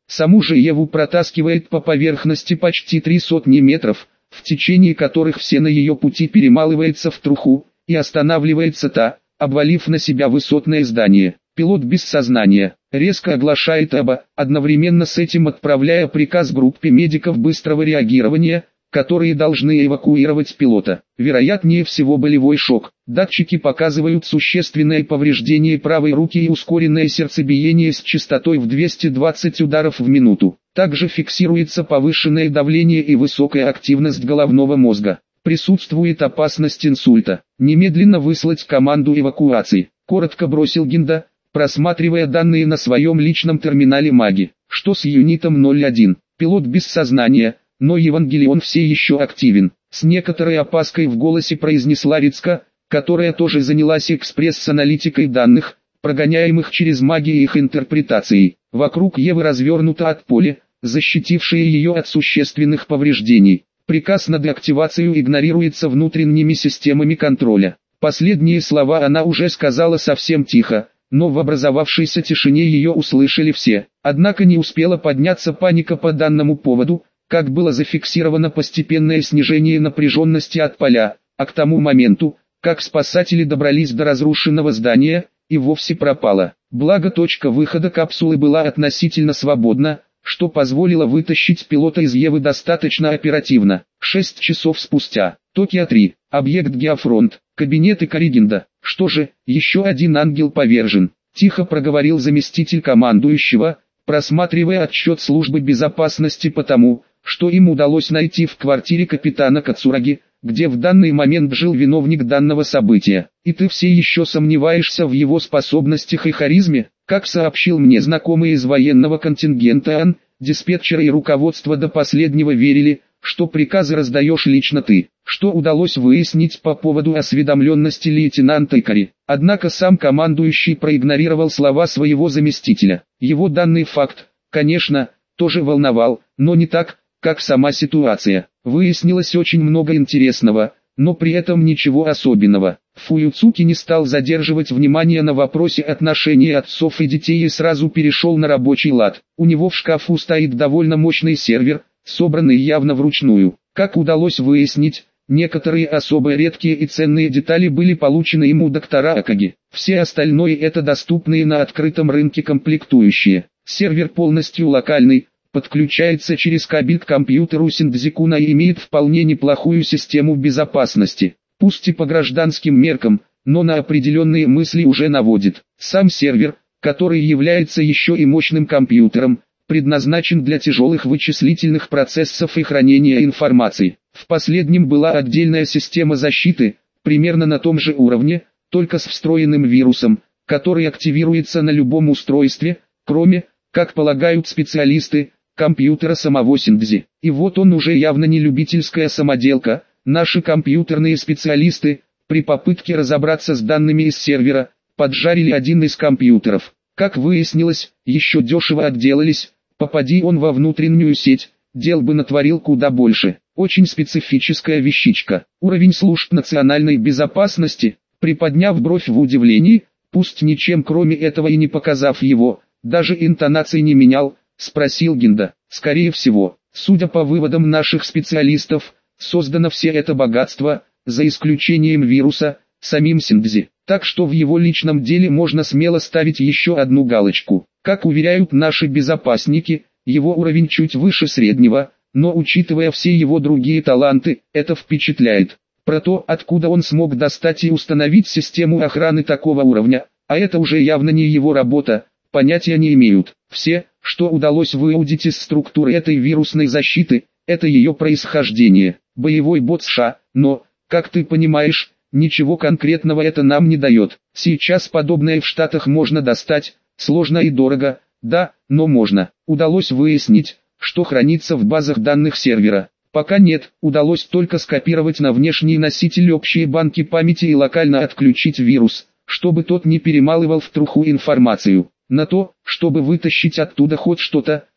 Speaker 1: Саму же Еву протаскивает по поверхности почти 300 метров, в течение которых все на ее пути перемалывается в труху, и останавливается та, обвалив на себя высотное здание. Пилот без сознания, резко оглашает оба, одновременно с этим отправляя приказ группе медиков быстрого реагирования, которые должны эвакуировать пилота. Вероятнее всего болевой шок. Датчики показывают существенное повреждение правой руки и ускоренное сердцебиение с частотой в 220 ударов в минуту. Также фиксируется повышенное давление и высокая активность головного мозга. Присутствует опасность инсульта. Немедленно выслать команду эвакуации. Коротко бросил Гинда, просматривая данные на своем личном терминале Маги. Что с юнитом 01? Пилот без сознания, но Евангелион все еще активен. С некоторой опаской в голосе произнесла Рицка, которая тоже занялась экспресс-аналитикой данных, прогоняемых через маги и их интерпретацией. Вокруг Евы развернуто от поля, защитившее ее от существенных повреждений. Приказ на деактивацию игнорируется внутренними системами контроля. Последние слова она уже сказала совсем тихо, но в образовавшейся тишине ее услышали все. Однако не успела подняться паника по данному поводу, как было зафиксировано постепенное снижение напряженности от поля, а к тому моменту, как спасатели добрались до разрушенного здания, и вовсе пропала. Благо точка выхода капсулы была относительно свободна, что позволило вытащить пилота из Евы достаточно оперативно. 6 часов спустя. Токио-3. Объект Геофронт. Кабинет Икаригинда. Что же, еще один ангел повержен. Тихо проговорил заместитель командующего, просматривая отчет службы безопасности по тому, что им удалось найти в квартире капитана Кацураги, где в данный момент жил виновник данного события. И ты все еще сомневаешься в его способностях и харизме? Как сообщил мне знакомый из военного контингента АН, диспетчеры и руководство до последнего верили, что приказы раздаешь лично ты. Что удалось выяснить по поводу осведомленности лейтенанта Икари. Однако сам командующий проигнорировал слова своего заместителя. Его данный факт, конечно, тоже волновал, но не так, как сама ситуация. Выяснилось очень много интересного, но при этом ничего особенного. Фуюцуки не стал задерживать внимание на вопросе отношений отцов и детей и сразу перешел на рабочий лад. У него в шкафу стоит довольно мощный сервер, собранный явно вручную. Как удалось выяснить, некоторые особо редкие и ценные детали были получены ему у доктора Акаги. Все остальное это доступные на открытом рынке комплектующие. Сервер полностью локальный, подключается через кабель к компьютеру Синдзикуна и имеет вполне неплохую систему безопасности. Пусть и по гражданским меркам, но на определенные мысли уже наводит. Сам сервер, который является еще и мощным компьютером, предназначен для тяжелых вычислительных процессов и хранения информации. В последнем была отдельная система защиты, примерно на том же уровне, только с встроенным вирусом, который активируется на любом устройстве, кроме, как полагают специалисты, компьютера самого Синдзи. И вот он уже явно не любительская самоделка. Наши компьютерные специалисты, при попытке разобраться с данными из сервера, поджарили один из компьютеров. Как выяснилось, еще дешево отделались, попади он во внутреннюю сеть, дел бы натворил куда больше. Очень специфическая вещичка. Уровень служб национальной безопасности, приподняв бровь в удивлении, пусть ничем кроме этого и не показав его, даже интонации не менял, спросил Гинда. Скорее всего, судя по выводам наших специалистов, создано все это богатство, за исключением вируса, самим Синдзи. Так что в его личном деле можно смело ставить еще одну галочку. Как уверяют наши безопасники, его уровень чуть выше среднего, но учитывая все его другие таланты, это впечатляет. Про то, откуда он смог достать и установить систему охраны такого уровня, а это уже явно не его работа, понятия не имеют. Все, что удалось выудить из структуры этой вирусной защиты, это ее происхождение. Боевой бот США, но, как ты понимаешь, ничего конкретного это нам не дает. Сейчас подобное в Штатах можно достать, сложно и дорого, да, но можно. Удалось выяснить, что хранится в базах данных сервера. Пока нет, удалось только скопировать на внешний носитель общие банки памяти и локально отключить вирус, чтобы тот не перемалывал в труху информацию. На то, чтобы вытащить оттуда хоть что-то,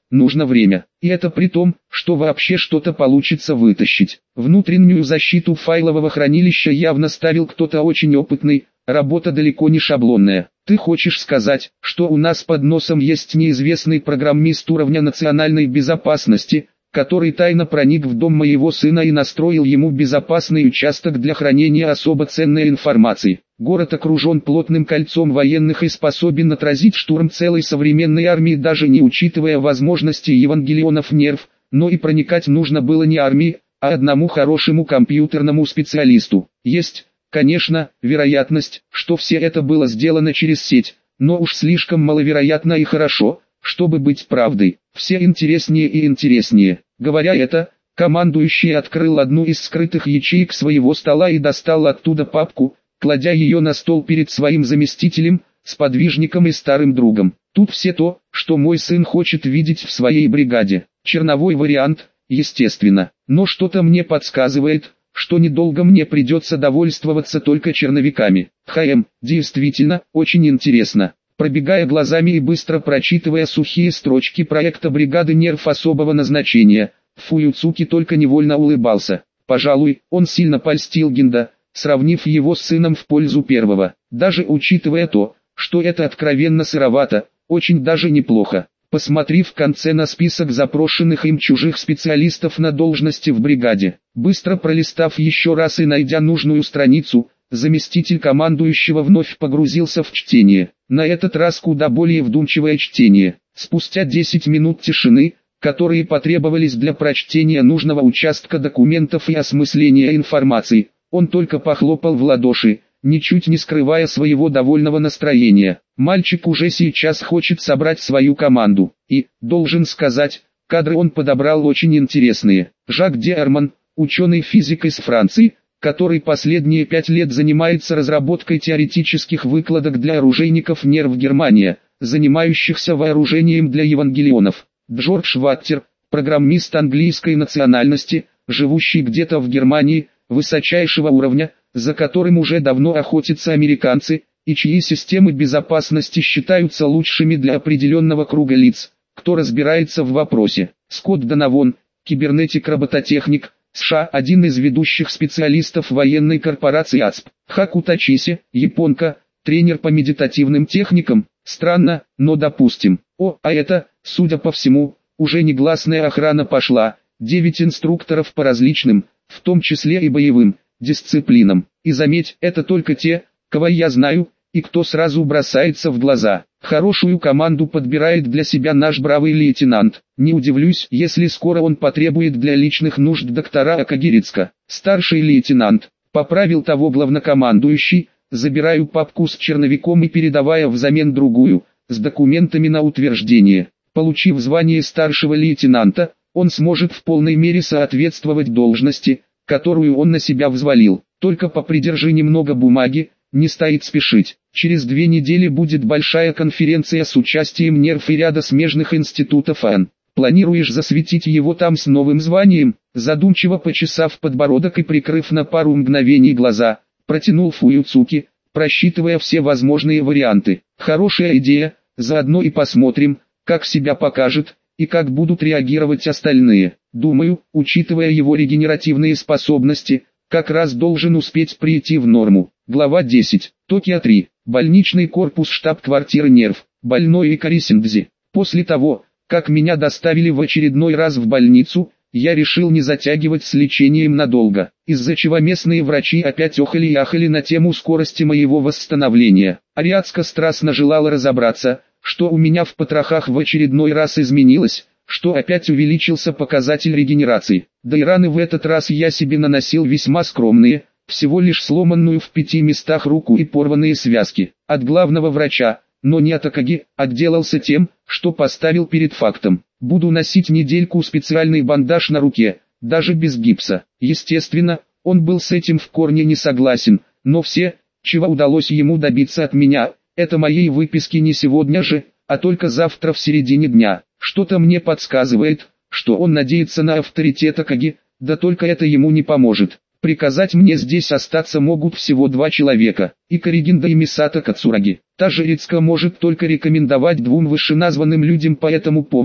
Speaker 1: нужно время. И это при том, что вообще что-то получится вытащить. Внутреннюю защиту файлового хранилища явно ставил кто-то очень опытный, работа далеко не шаблонная. Ты хочешь сказать, что у нас под носом есть неизвестный программист уровня национальной безопасности, который тайно проник в дом моего сына и настроил ему безопасный участок для хранения особо ценной информации. Город окружен плотным кольцом военных и способен отразить штурм целой современной армии, даже не учитывая возможности евангелионов нерв, но и проникать нужно было не армии, а одному хорошему компьютерному специалисту. Есть, конечно, вероятность, что все это было сделано через сеть, но уж слишком маловероятно и хорошо, чтобы быть правдой. Все интереснее и интереснее. Говоря это, командующий открыл одну из скрытых ячеек своего стола и достал оттуда папку, кладя ее на стол перед своим заместителем, сподвижником и старым другом. Тут все то, что мой сын хочет видеть в своей бригаде. Черновой вариант, естественно. Но что-то мне подсказывает, что недолго мне придется довольствоваться только черновиками. Действительно, очень интересно. Пробегая глазами и быстро прочитывая сухие строчки проекта бригады нерв особого назначения, Фуюцуки только невольно улыбался. Пожалуй, он сильно польстил Гинда, сравнив его с сыном в пользу первого. Даже учитывая то, что это откровенно сыровато, очень даже неплохо. Посмотрев в конце на список запрошенных им чужих специалистов на должности в бригаде, быстро пролистав еще раз и найдя нужную страницу, заместитель командующего вновь погрузился в чтение. На этот раз куда более вдумчивое чтение. Спустя 10 минут тишины, которые потребовались для прочтения нужного участка документов и осмысления информации, он только похлопал в ладоши, ничуть не скрывая своего довольного настроения. Мальчик уже сейчас хочет собрать свою команду. И, должен сказать, кадры он подобрал очень интересные. Жак Д'Арман, ученый-физик из Франции, который последние 5 лет занимается разработкой теоретических выкладок для оружейников нерв Германия, занимающихся вооружением для евангелионов. Джордж Ваттер, программист английской национальности, живущий где-то в Германии, высочайшего уровня, за которым уже давно охотятся американцы, и чьи системы безопасности считаются лучшими для определенного круга лиц, кто разбирается в вопросе. Скотт Донован, кибернетик-робототехник, США, один из ведущих специалистов военной корпорации АЦП. Хаку Тачиси, японка, тренер по медитативным техникам. Странно, но допустим. А это, судя по всему, уже негласная охрана пошла. 9 инструкторов по различным, в том числе и боевым, дисциплинам. И заметь, это только те, кого я знаю, и кто сразу бросается в глаза. Хорошую команду подбирает для себя наш бравый лейтенант. Не удивлюсь, если скоро он потребует для личных нужд доктора Акагирицка. Старший лейтенант, поправил того главнокомандующий, забираю папку с черновиком и передавая взамен другую, с документами на утверждение. Получив звание старшего лейтенанта, он сможет в полной мере соответствовать должности, которую он на себя взвалил. Только попридержи немного бумаги, не стоит спешить. Через 2 недели будет большая конференция с участием нерв и ряда смежных институтов АН. Планируешь засветить его там с новым званием? Задумчиво почесав подбородок и прикрыв на пару мгновений глаза, протянул Фуюцуки, просчитывая все возможные варианты. Хорошая идея, заодно и посмотрим, как себя покажет, и как будут реагировать остальные. Думаю, учитывая его регенеративные способности, как раз должен успеть прийти в норму. Глава 10. Токио 3. Больничный корпус штаб-квартиры нерв. Больной Икари Синдзи. После того, как меня доставили в очередной раз в больницу, я решил не затягивать с лечением надолго, из-за чего местные врачи опять охали и ахали на тему скорости моего восстановления. Ариадска страстно желала разобраться, что у меня в потрохах в очередной раз изменилось, что опять увеличился показатель регенерации. Да и раны в этот раз я себе наносил весьма скромные, всего лишь сломанную в 5 местах руку и порванные связки. От главного врача, но не от Акаги, отделался тем, что поставил перед фактом. Буду носить недельку специальный бандаж на руке, даже без гипса. Естественно, он был с этим в корне не согласен, но все, чего удалось ему добиться от меня, это моей выписки не сегодня же, а только завтра в середине дня. Что-то мне подсказывает, что он надеется на авторитет Акаги, да только это ему не поможет. Приказать мне здесь остаться могут всего 2 человека, Икари Гинда и Мисато Кацураги. Та же Рицка может только рекомендовать 2 вышеназванным людям по этому поводу,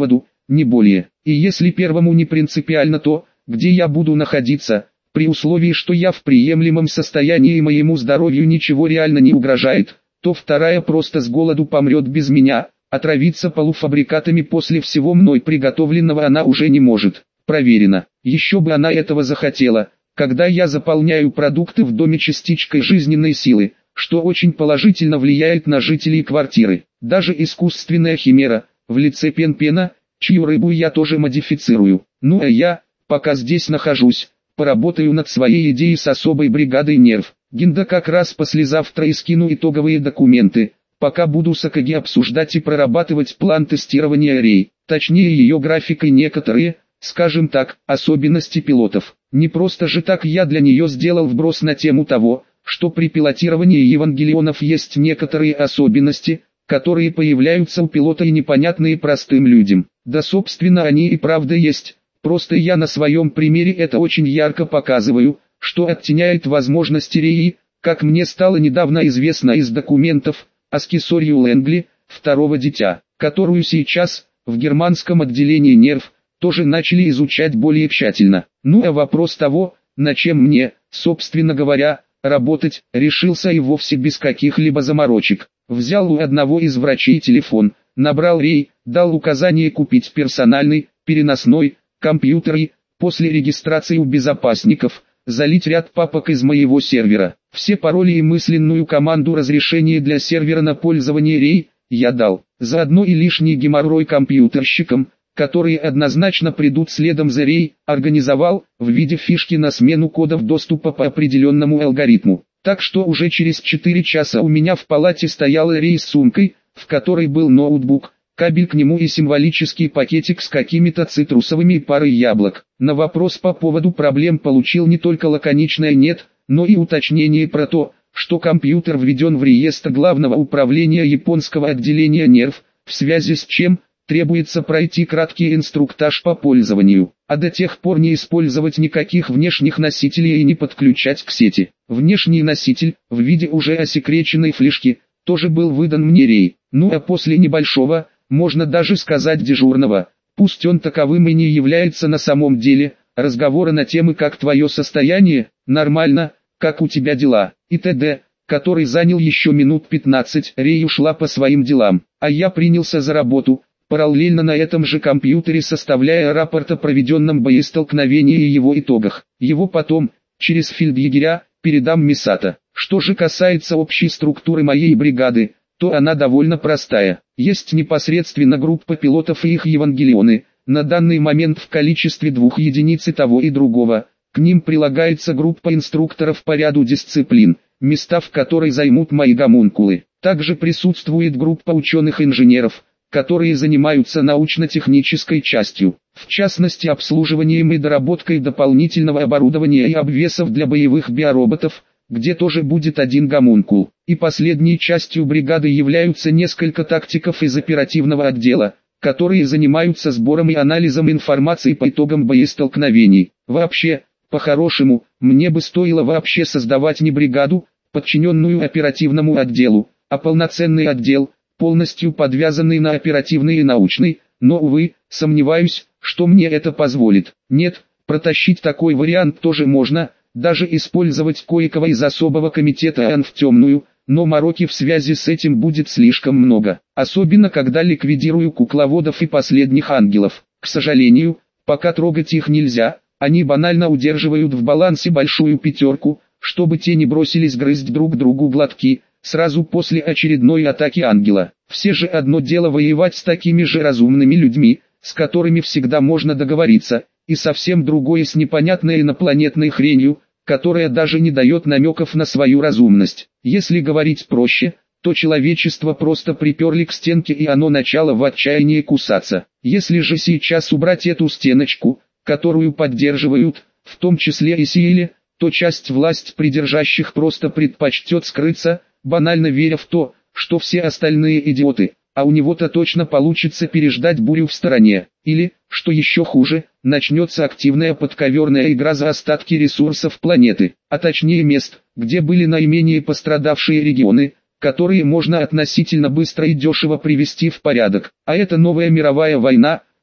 Speaker 1: не более. И если первому не принципиально то, где я буду находиться, при условии, что я в приемлемом состоянии и моему здоровью ничего реально не угрожает, то вторая просто с голоду помрет без меня, отравиться полуфабрикатами после всего мной приготовленного она уже не может. Проверено. Еще бы она этого захотела, когда я заполняю продукты в доме частичкой жизненной силы, что очень положительно влияет на жителей квартиры. Даже искусственная химера, в лице Пен-Пена, чью рыбу я тоже модифицирую. Ну а я, пока здесь нахожусь, поработаю над своей идеей с особой бригадой нерв. Гинда как раз послезавтра и скину итоговые документы, пока буду с АКГ обсуждать и прорабатывать план тестирования рей, точнее ее график и некоторые, скажем так, особенности пилотов. Не просто же так я для нее сделал вброс на тему того, что при пилотировании евангелионов есть некоторые особенности, которые появляются у пилота и непонятные простым людям. Да собственно они и правда есть, просто я на своем примере это очень ярко показываю, что оттеняет возможности РЕИ, как мне стало недавно известно из документов, о Скисорью Лэнгли, второго дитя, которую сейчас, в германском отделении нерв, тоже начали изучать более тщательно. Ну а вопрос того, на чем мне, собственно говоря, работать, решился и вовсе без каких-либо заморочек. Взял у одного из врачей телефон, набрал рей, дал указание купить персональный, переносной, компьютер и, после регистрации у безопасников, залить ряд папок из моего сервера. Все пароли и мысленную команду разрешения для сервера на пользование рей, я дал. Заодно и лишний геморрой компьютерщикам, которые однозначно придут следом за рей, организовал, в виде фишки на смену кодов доступа по определенному алгоритму. Так что уже через 4 часа у меня в палате стояла рей с сумкой, в которой был ноутбук, кабель к нему и символический пакетик с какими-то цитрусовыми и парой яблок. На вопрос по поводу проблем получил не только лаконичное «нет», но и уточнение про то, что компьютер введен в реестр Главного управления японского отделения нерв, в связи с чем требуется пройти краткий инструктаж по пользованию, а до тех пор не использовать никаких внешних носителей и не подключать к сети. Внешний носитель, в виде уже осекреченной флешки, тоже был выдан мне рей. Ну а после небольшого, можно даже сказать дежурного, пусть он таковым и не является на самом деле, разговора на темы «как твое состояние», «нормально», «как у тебя дела» и т.д., который занял еще минут 15, рей ушла по своим делам, а я принялся за работу, параллельно на этом же компьютере составляя рапорт о проведенном боестолкновении и его итогах. Его потом, через фельдъегеря, передам Мисато. Что же касается общей структуры моей бригады, то она довольно простая. Есть непосредственно группа пилотов и их евангелионы, на данный момент в количестве 2 единиц и того и другого. К ним прилагается группа инструкторов по ряду дисциплин, места в которой займут мои гомункулы. Также присутствует группа ученых-инженеров, которые занимаются научно-технической частью, в частности обслуживанием и доработкой дополнительного оборудования и обвесов для боевых биороботов, где тоже будет один гомункул. И последней частью бригады являются несколько тактиков из оперативного отдела, которые занимаются сбором и анализом информации по итогам боестолкновений. Вообще, по-хорошему, мне бы стоило вообще создавать не бригаду, подчиненную оперативному отделу, а полноценный отдел, полностью подвязанный на оперативный и научный, но, увы, сомневаюсь, что мне это позволит. Нет, протащить такой вариант тоже можно, даже использовать кое-кого из особого комитета АН в темную, но мороки в связи с этим будет слишком много. Особенно когда ликвидирую кукловодов и последних ангелов. К сожалению, пока трогать их нельзя, они банально удерживают в балансе большую пятерку, чтобы те не бросились грызть друг другу глотки, сразу после очередной атаки ангела. Все же одно дело воевать с такими же разумными людьми, с которыми всегда можно договориться, и совсем другое с непонятной инопланетной хренью, которая даже не дает намеков на свою разумность. Если говорить проще, то человечество просто приперли к стенке и оно начало в отчаянии кусаться. Если же сейчас убрать эту стеночку, которую поддерживают, в том числе и силе, то часть власть придержащих просто предпочтет скрыться, банально веря в то, что все остальные идиоты, а у него-то точно получится переждать бурю в стороне. Или, что еще хуже, начнется активная подковерная игра за остатки ресурсов планеты, а точнее мест, где были наименее пострадавшие регионы, которые можно относительно быстро и дешево привести в порядок. А это новая мировая война,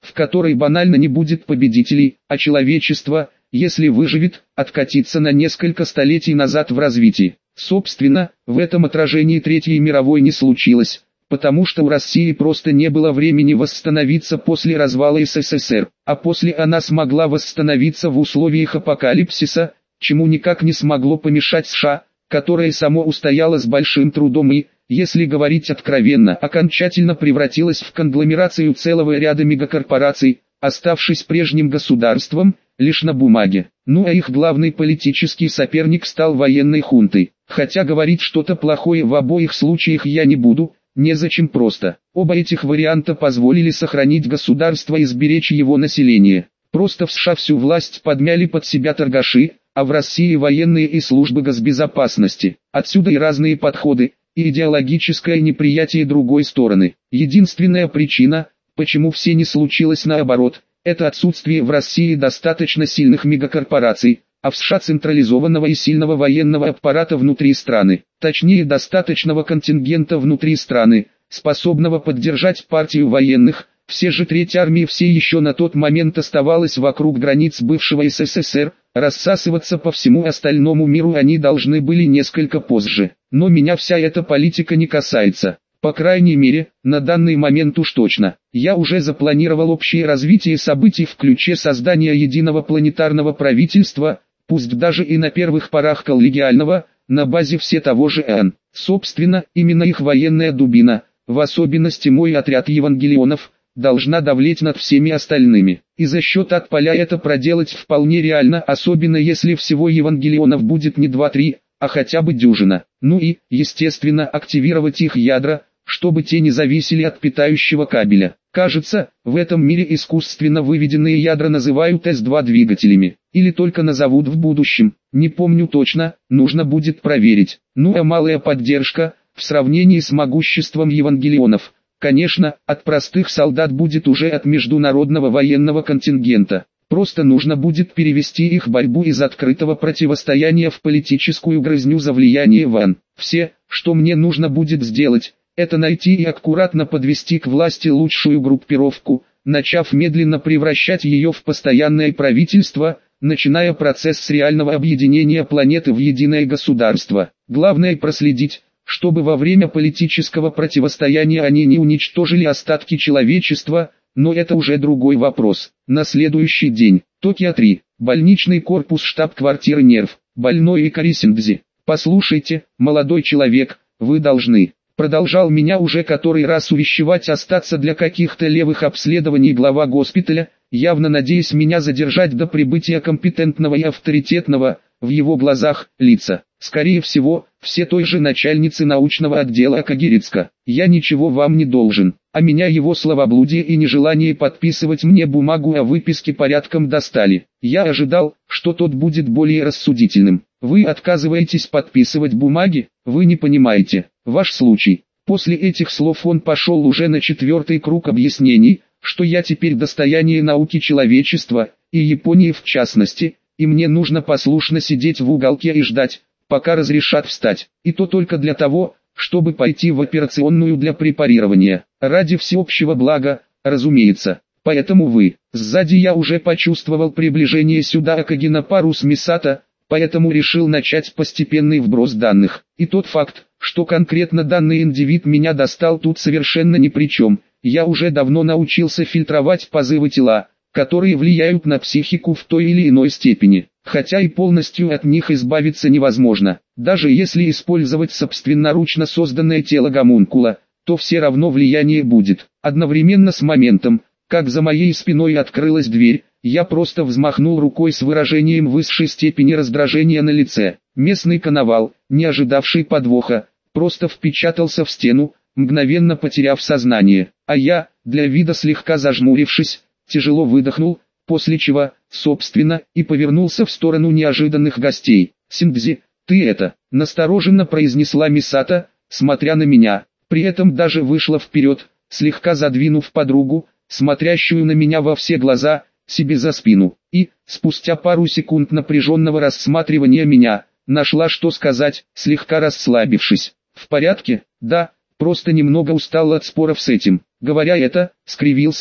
Speaker 1: в которой банально не будет победителей, а человечество, если выживет, откатится на несколько столетий назад в развитии. Собственно, в этом отражении Третьей мировой не случилось, потому что у России просто не было времени восстановиться после развала СССР, а после она смогла восстановиться в условиях апокалипсиса, чему никак не смогло помешать США, которое само устояло с большим трудом и, если говорить откровенно, окончательно превратилось в конгломерацию целого ряда мегакорпораций, оставшись прежним государством, лишь на бумаге. Ну а их главный политический соперник стал военной хунтой. Хотя говорить что-то плохое в обоих случаях я не буду, незачем просто. Оба этих варианта позволили сохранить государство и сберечь его население. Просто в США всю власть подмяли под себя торгаши, а в России военные и службы госбезопасности. Отсюда и разные подходы, и идеологическое неприятие другой стороны. Единственная причина, почему все не случилось наоборот, это отсутствие в России достаточно сильных мегакорпораций, а в США централизованного и сильного военного аппарата внутри страны, точнее достаточного контингента внутри страны, способного поддержать партию военных. Все же Третья армия все еще на тот момент оставалась вокруг границ бывшего СССР, рассасываться по всему остальному миру они должны были несколько позже. Но меня вся эта политика не касается. По крайней мере, на данный момент уж точно. Я уже запланировал общее развитие событий в ключе создания единого планетарного правительства, пусть даже и на первых порах коллегиального, на базе все того же ЭН. Собственно, именно их военная дубина, в особенности мой отряд евангелионов, должна давлеть над всеми остальными. И за счет отполя это проделать вполне реально, особенно если всего евангелионов будет не 2-3, а хотя бы дюжина. Ну и, естественно, активировать их ядра, чтобы те не зависели от питающего кабеля. Кажется, в этом мире искусственно выведенные ядра называют С-2 двигателями. Или только назовут в будущем. Не помню точно, нужно будет проверить. Ну а малая поддержка, в сравнении с могуществом евангелионов, конечно, от простых солдат будет уже от международного военного контингента. Просто нужно будет перевести их борьбу из открытого противостояния в политическую грызню за влияние ВАН. Все, что мне нужно будет сделать, это найти и аккуратно подвести к власти лучшую группировку, начав медленно превращать ее в постоянное правительство, начиная процесс с реального объединения планеты в единое государство. Главное проследить, чтобы во время политического противостояния они не уничтожили остатки человечества, но это уже другой вопрос. На следующий день, Токио-3, больничный корпус штаб-квартиры Нерв, больной Икари Синдзи. «Послушайте, молодой человек, вы должны...» Продолжал меня уже который раз увещевать остаться для каких-то левых обследований глава госпиталя, явно надеясь меня задержать до прибытия компетентного и авторитетного, в его глазах, лица. Скорее всего, все той же начальницы научного отдела Акагирицка. «Я ничего вам не должен», а меня его словоблудие и нежелание подписывать мне бумагу о выписке порядком достали. Я ожидал, что тот будет более рассудительным. «Вы отказываетесь подписывать бумаги? Вы не понимаете. Ваш случай». После этих слов он пошел уже на 4-й круг объяснений, что я теперь достояние науки человечества, и Японии в частности, и мне нужно послушно сидеть в уголке и ждать, пока разрешат встать. И то только для того, чтобы пойти в операционную для препарирования. Ради всеобщего блага, разумеется. Поэтому сзади я уже почувствовал приближение сюда Акагина пару с Мисато, поэтому решил начать постепенный вброс данных. И тот факт, что конкретно данный индивид меня достал тут совершенно ни при чем. Я уже давно научился фильтровать позывы тела, которые влияют на психику в той или иной степени. Хотя и полностью от них избавиться невозможно. Даже если использовать собственноручно созданное тело гомункула, то все равно влияние будет. Одновременно с моментом, как за моей спиной открылась дверь, я просто взмахнул рукой с выражением высшей степени раздражения на лице. Местный коновал, не ожидавший подвоха, просто впечатался в стену, мгновенно потеряв сознание. А я, для вида слегка зажмурившись, тяжело выдохнул, после чего, собственно, и повернулся в сторону неожиданных гостей. «Синдзи, ты это», — настороженно произнесла Мисато, смотря на меня, при этом даже вышла вперед, слегка задвинув подругу, смотрящую на меня во все глаза, себе за спину, и, спустя пару секунд напряженного рассматривания меня, нашла что сказать, слегка расслабившись. «В порядке? Да, просто немного устал от споров с этим». Говоря это, скривился,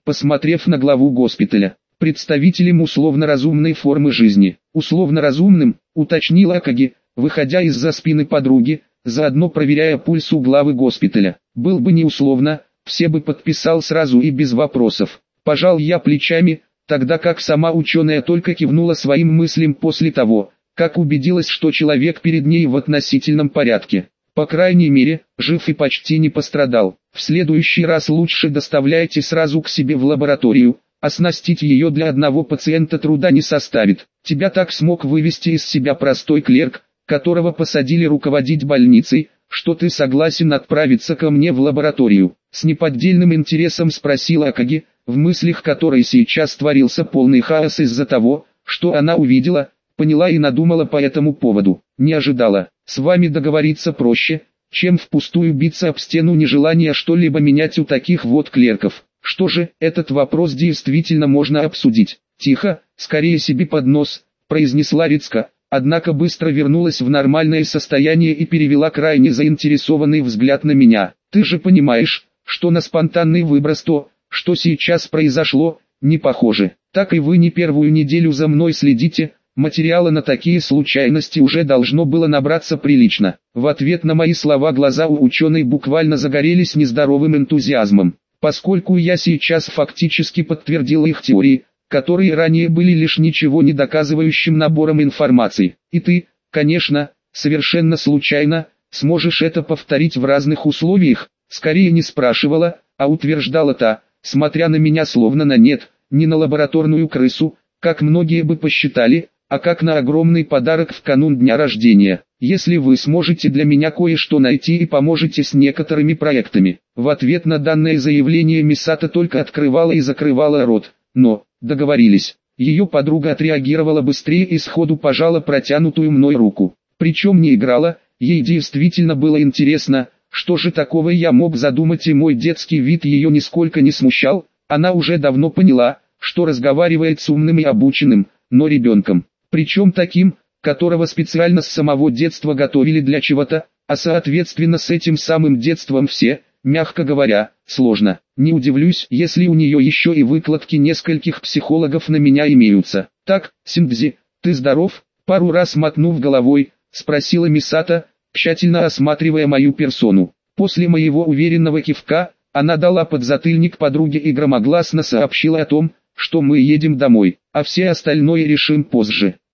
Speaker 1: посмотрев на главу госпиталя. Представителем условно-разумной формы жизни. Условно-разумным, уточнила Акаги, выходя из-за спины подруги, заодно проверяя пульс у главы госпиталя. Был бы не условно, все бы подписал сразу и без вопросов. Пожал я плечами, тогда как сама ученая только кивнула своим мыслям после того, как убедилась, что человек перед ней в относительном порядке. По крайней мере, жив и почти не пострадал. В следующий раз лучше доставляйте сразу к себе в лабораторию, оснастить ее для одного пациента труда не составит. Тебя так смог вывести из себя простой клерк, которого посадили руководить больницей, что ты согласен отправиться ко мне в лабораторию. С неподдельным интересом спросила Акаги, в мыслях которой сейчас творился полный хаос из-за того, что она увидела, поняла и надумала по этому поводу. Не ожидала. С вами договориться проще, чем впустую биться об стену нежелания что-либо менять у таких вот клерков. Что же, этот вопрос действительно можно обсудить. Тихо, скорее себе под нос, произнесла Рицка, однако быстро вернулась в нормальное состояние и перевела крайне заинтересованный взгляд на меня. Ты же понимаешь, что на спонтанный выброс то, что сейчас произошло, не похоже. Так и вы не первую неделю за мной следите. Материала на такие случайности уже должно было набраться прилично. В ответ на мои слова глаза у ученой буквально загорелись нездоровым энтузиазмом, поскольку я сейчас фактически подтвердил их теории, которые ранее были лишь ничего не доказывающим набором информации. И ты, конечно, совершенно случайно, сможешь это повторить в разных условиях, скорее не спрашивала, а утверждала та, смотря на меня словно на нет, не на лабораторную крысу, как многие бы посчитали, а как на огромный подарок в канун дня рождения. Если вы сможете для меня кое-что найти и поможете с некоторыми проектами. В ответ на данное заявление Мисата только открывала и закрывала рот, но, договорились. Ее подруга отреагировала быстрее и сходу пожала протянутую мной руку. Причем не играла, ей действительно было интересно, что же такого я мог задумать, и мой детский вид ее нисколько не смущал. Она уже давно поняла, что разговаривает с умным и обученным, но ребенком. Причем таким, которого специально с самого детства готовили для чего-то, а соответственно с этим самым детством все, мягко говоря, сложно. Не удивлюсь, если у нее еще и выкладки нескольких психологов на меня имеются. Так, Синдзи, ты здоров? Пару раз мотнув головой, спросила Мисата, тщательно осматривая мою персону. После моего уверенного кивка, она дала подзатыльник подруге и громогласно сообщила о том, что мы едем домой, а все остальное решим позже.